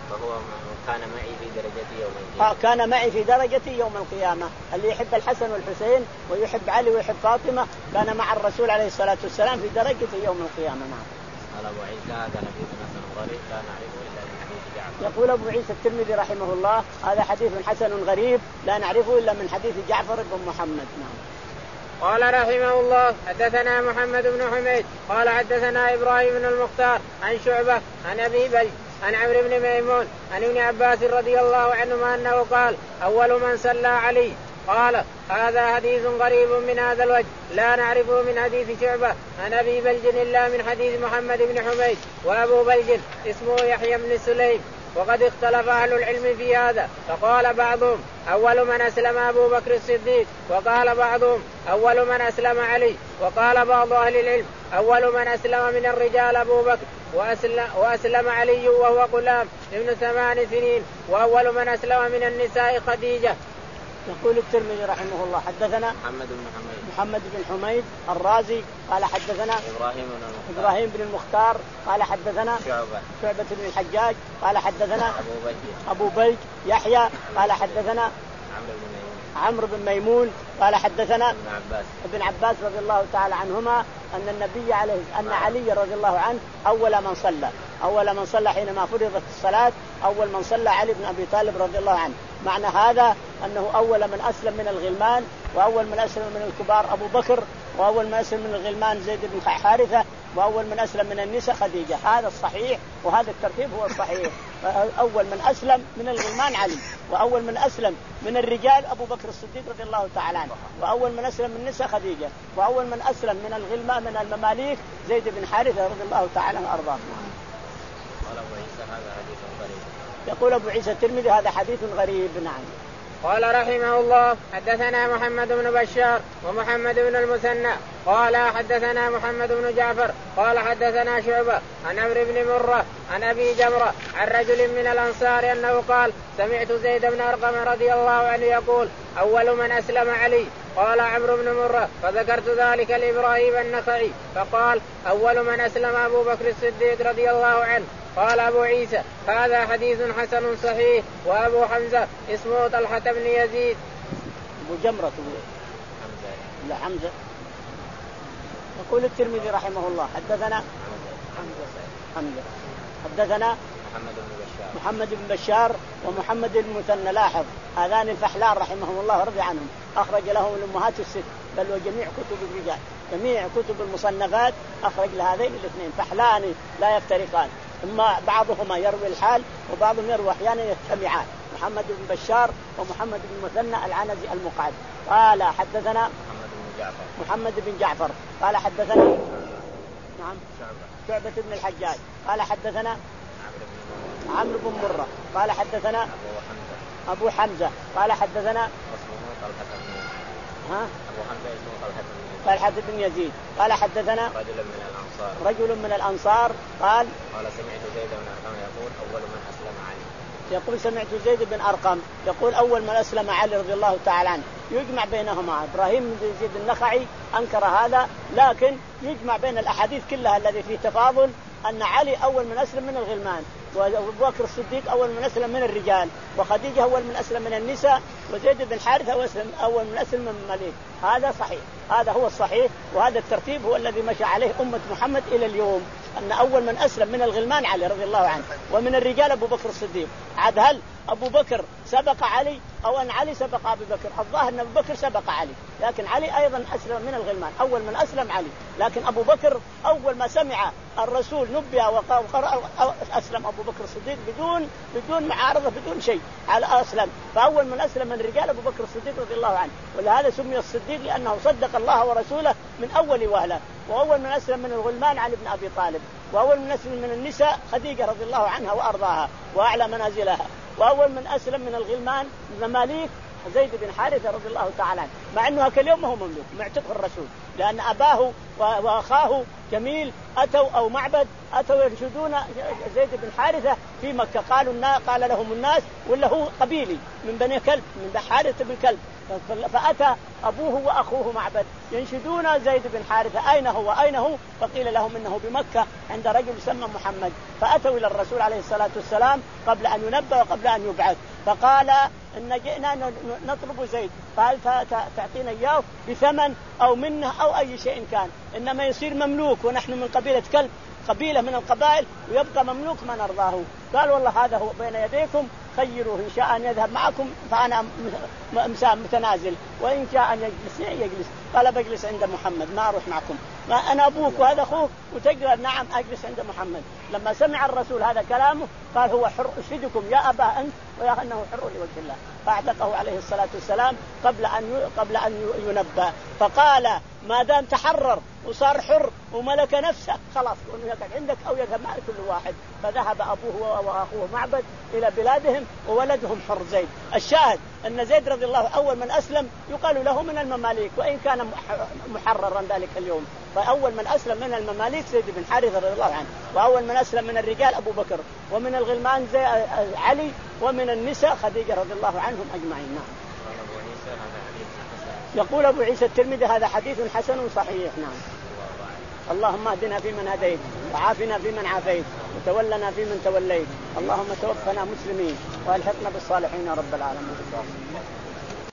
[SPEAKER 2] فهو كان معي في درجتي يوم القيامة.
[SPEAKER 1] كان معي في درجتي يوم القيامة. اللي يحب الحسن والحسين ويحب علي ويحب فاطمة كان مع الرسول عليه الصلاة والسلام في درجتي يوم القيامة. نعم.
[SPEAKER 2] قال أبو عيسى هذا حديث حسن غريب لا نعرفه إلا من حديث جعفر.
[SPEAKER 1] يقول أبو عيسى الترمذي رحمه الله هذا حديث حسن غريب لا نعرفه إلا من حديث جعفر بن محمد. نعم.
[SPEAKER 3] قال رحمه الله حدثنا محمد بن حميد قال حدثنا إبراهيم بن المختار عن شعبة عن أبي بلج عن عمرو بن ميمون عن ابن عباس رضي الله عنهما أنه قال أول من صلى علي. قال هذا حديث غريب من هذا الوجه لا نعرفه من حديث شعبة عن أبي بلج إلا من حديث محمد بن حميد. وأبو بلج اسمه يحيى بن سليم. وقد اختلف أهل العلم في هذا فقال بعضهم أول من أسلم أبو بكر الصديق وقال بعضهم أول من أسلم علي وقال بعض أهل العلم أول من أسلم من الرجال أبو بكر وأسلم, وأسلم علي وهو غلام ابن ثمان سنين وأول من أسلم من النساء خديجة.
[SPEAKER 1] يقول الترمذي رحمه الله حدثنا
[SPEAKER 2] محمد بن حميد
[SPEAKER 1] محمد بن حميد الرازي قال حدثنا
[SPEAKER 2] إبراهيم بن المختار
[SPEAKER 1] إبراهيم بن المختار قال حدثنا
[SPEAKER 2] شعبة
[SPEAKER 1] شعبة بن الحجاج قال حدثنا
[SPEAKER 2] أبو بلج
[SPEAKER 1] أبو بلج يحيى قال حدثنا
[SPEAKER 2] عمرو بن ميمون
[SPEAKER 1] عمرو بن ميمون قال حدثنا
[SPEAKER 2] ابن عباس
[SPEAKER 1] ابن عباس رضي الله تعالى عنهما أن النبي عليه أن علي رضي الله عنه أول من صلى أول من صلى حينما فرضت الصلاة أول من صلى علي بن أبي طالب رضي الله عنه. معنى هذا أنه أول من أسلم من الغلمان وأول من أسلم من الكبار أبو بكر وأول من أسلم من الغلمان زيد بن حارثة وأول من أسلم من النساء خديجة. هذا الصحيح وهذا الترتيب هو الصحيح. أول من أسلم من الغلمان علي وأول من أسلم من الرجال أبو بكر الصديق رضي الله تعالى عنه وأول من أسلم من النساء خديجة وأول من أسلم من الغلمان من المماليك زيد بن حارثة رضي الله تعالى عنه أرضاه.
[SPEAKER 2] قال أبو عيسى هذا حديث غريب.
[SPEAKER 1] يقول أبو عيسى الترمذي هذا حديث غريب. نعم.
[SPEAKER 3] قال رحمه الله حدثنا محمد بن بشار ومحمد بن المثنى قال حدثنا محمد بن جعفر قال حدثنا شعبة عن عمرو بن مرة عن أبي جمرة عن رجل من الأنصار أنه قال سمعت زيد بن أرقم رضي الله عنه يقول أول من أسلم علي. قال عمرو بن مرة فذكرت ذلك لإبراهيم النخعي فقال أول من أسلم أبو بكر الصديق رضي الله عنه. قال أبو عيسى هذا حديث حسن صحيح. وأبو حمزة اسمه طلحة بن يزيد.
[SPEAKER 1] أبو جمرة
[SPEAKER 2] حمزة
[SPEAKER 1] لا حمزة. يقول الترمذي رحمه الله حدثنا
[SPEAKER 2] حمزة
[SPEAKER 1] حمزة حدثنا
[SPEAKER 2] محمد بن بشار
[SPEAKER 1] محمد بن بشار ومحمد بن المثنى. لاحظ هذان الفحلان رحمهم الله ورضي عنهم أخرج لهم الأمهات الست بل وجميع كتب الرجال جميع كتب المصنفات أخرج لهذين الاثنين فحلان لا يفترقان اما بعضهما يروي الحال وبعضهم يروي احيانا يجتمعان. محمد بن بشار ومحمد بن المثنى العنزي المقعد. قال حدثنا
[SPEAKER 2] محمد بن جعفر
[SPEAKER 1] محمد بن جعفر قال حدثنا نعم شعبة بن الحجاج قال حدثنا عمرو بن مرة قال حدثنا
[SPEAKER 2] أبو حمزة
[SPEAKER 1] أبو حمزة قال حدثنا
[SPEAKER 2] اسمه طلحة بن
[SPEAKER 1] ها
[SPEAKER 2] أبو حمزة اسمه طلحة بن
[SPEAKER 1] طلحة بن يزيد قال حدثنا
[SPEAKER 2] رجل من الأنصار
[SPEAKER 1] رجل من الأنصار قال
[SPEAKER 2] قال سمعت زيد بن أرقم يقول أول من أسلم علي.
[SPEAKER 1] يقول سمعت زيد بن أرقم يقول أول من أسلم علي رضي الله تعالى عنه. يجمع بينهما. إبراهيم بن زيد النخعي أنكر هذا لكن يجمع بين الأحاديث كلها الذي فيه تفاضل أن علي أول من أسلم من الغلمان وأبو بكر الصديق أول من أسلم من الرجال وخديجة أول من أسلم من النساء وزيد بن حارثة أول من أسلم من المماليك. هذا صحيح. هذا هو الصحيح وهذا الترتيب هو الذي مشى عليه أمة محمد إلى اليوم أن أول من أسلم من الغلمان علي رضي الله عنه ومن الرجال أبو بكر الصديق. عاد هل أبو بكر سبق علي أو أن علي سبق أبو بكر؟ الظاهر أن أبو بكر سبق علي لكن علي أيضا أسلم من الغلمان أول من أسلم علي. لكن أبو بكر أول ما سمع الرسول نبي وقرأ أسلم أبو بكر الصديق بدون بدون معارضة بدون شيء على أسلم. فأول من أسلم من الرجال أبو بكر الصديق رضي الله عنه ولهذا سمي الصديق لأنه صدق الله ورسوله من أول وهلة. وأول من أسلم من الغلمان علي بن أبي طالب وأول من أسلم من النساء خديجة رضي الله عنها وأرضاها وأعلى منازلها. وأول من أسلم من الغلمان المماليك زيد بن حارثة رضي الله تعالى عنه مع أنه كل يوم هو مملوك معتق الرسول لأن أباه وأخاه جميل أتوا أو معبد أتوا ينشدون زيد بن حارثة في مكة. قالوا الناس قال لهم الناس ولا هو قبيلي من بني كلب من حارثة بن كلب. فأتى أبوه وأخوه معبد ينشدون زيد بن حارثة أين هو أين هو فقيل لهم إنه بمكة عند رجل يسمى محمد. فأتوا إلى الرسول عليه الصلاة والسلام قبل أن ينبأ وقبل أن يبعث فقال إن جئنا نطلب زيد قال تعطينا إياه بثمن أو منه أو أي شيء كان إنما يصير مملوك ونحن من قبيلة كلب قبيلة من القبائل ويبقى مملوك ما نرضاه. قال والله هذا هو بين يديكم خيروه إن شاء أن يذهب معكم فأنا متنازل وإن شاء أن يجلس يجلس. قال بجلس عند محمد ما أروح معكم ما أنا أبوك وهذا أخوك وتقدر نعم أجلس عند محمد. لما سمع الرسول هذا كلامه قال هو حر أشهدكم يا أبا أنت ويا أنه حر لوجه الله فأعتقه عليه الصلاة والسلام قبل أن قبل أن ينبأ. فقال ما دام تحرر وصار حر وملك نفسه خلاص يقعد عندك أو يذهب مع كل واحد. فذهب أبوه وأخوه معبد إلى بلادهم وولدهم حر زيد. الشاهد أن زيد رضي الله أول من أسلم يقال له من المماليك وإن كان محررا ذلك اليوم. فأول من أسلم من المماليك زيد بن حارثة رضي الله عنه وأول من أسلم من الرجال أبو بكر ومن الغلمان زي علي ومن النساء خديجة رضي الله عنهم أجمعين. يقول أبو عيسى الترمذي هذا حديث حسن صحيح. نعم. اللهم اهدنا فيمن هديت وعافنا فيمن عافيت وتولنا فيمن توليت اللهم توفنا مسلمين والحقنا بالصالحين رب العالمين.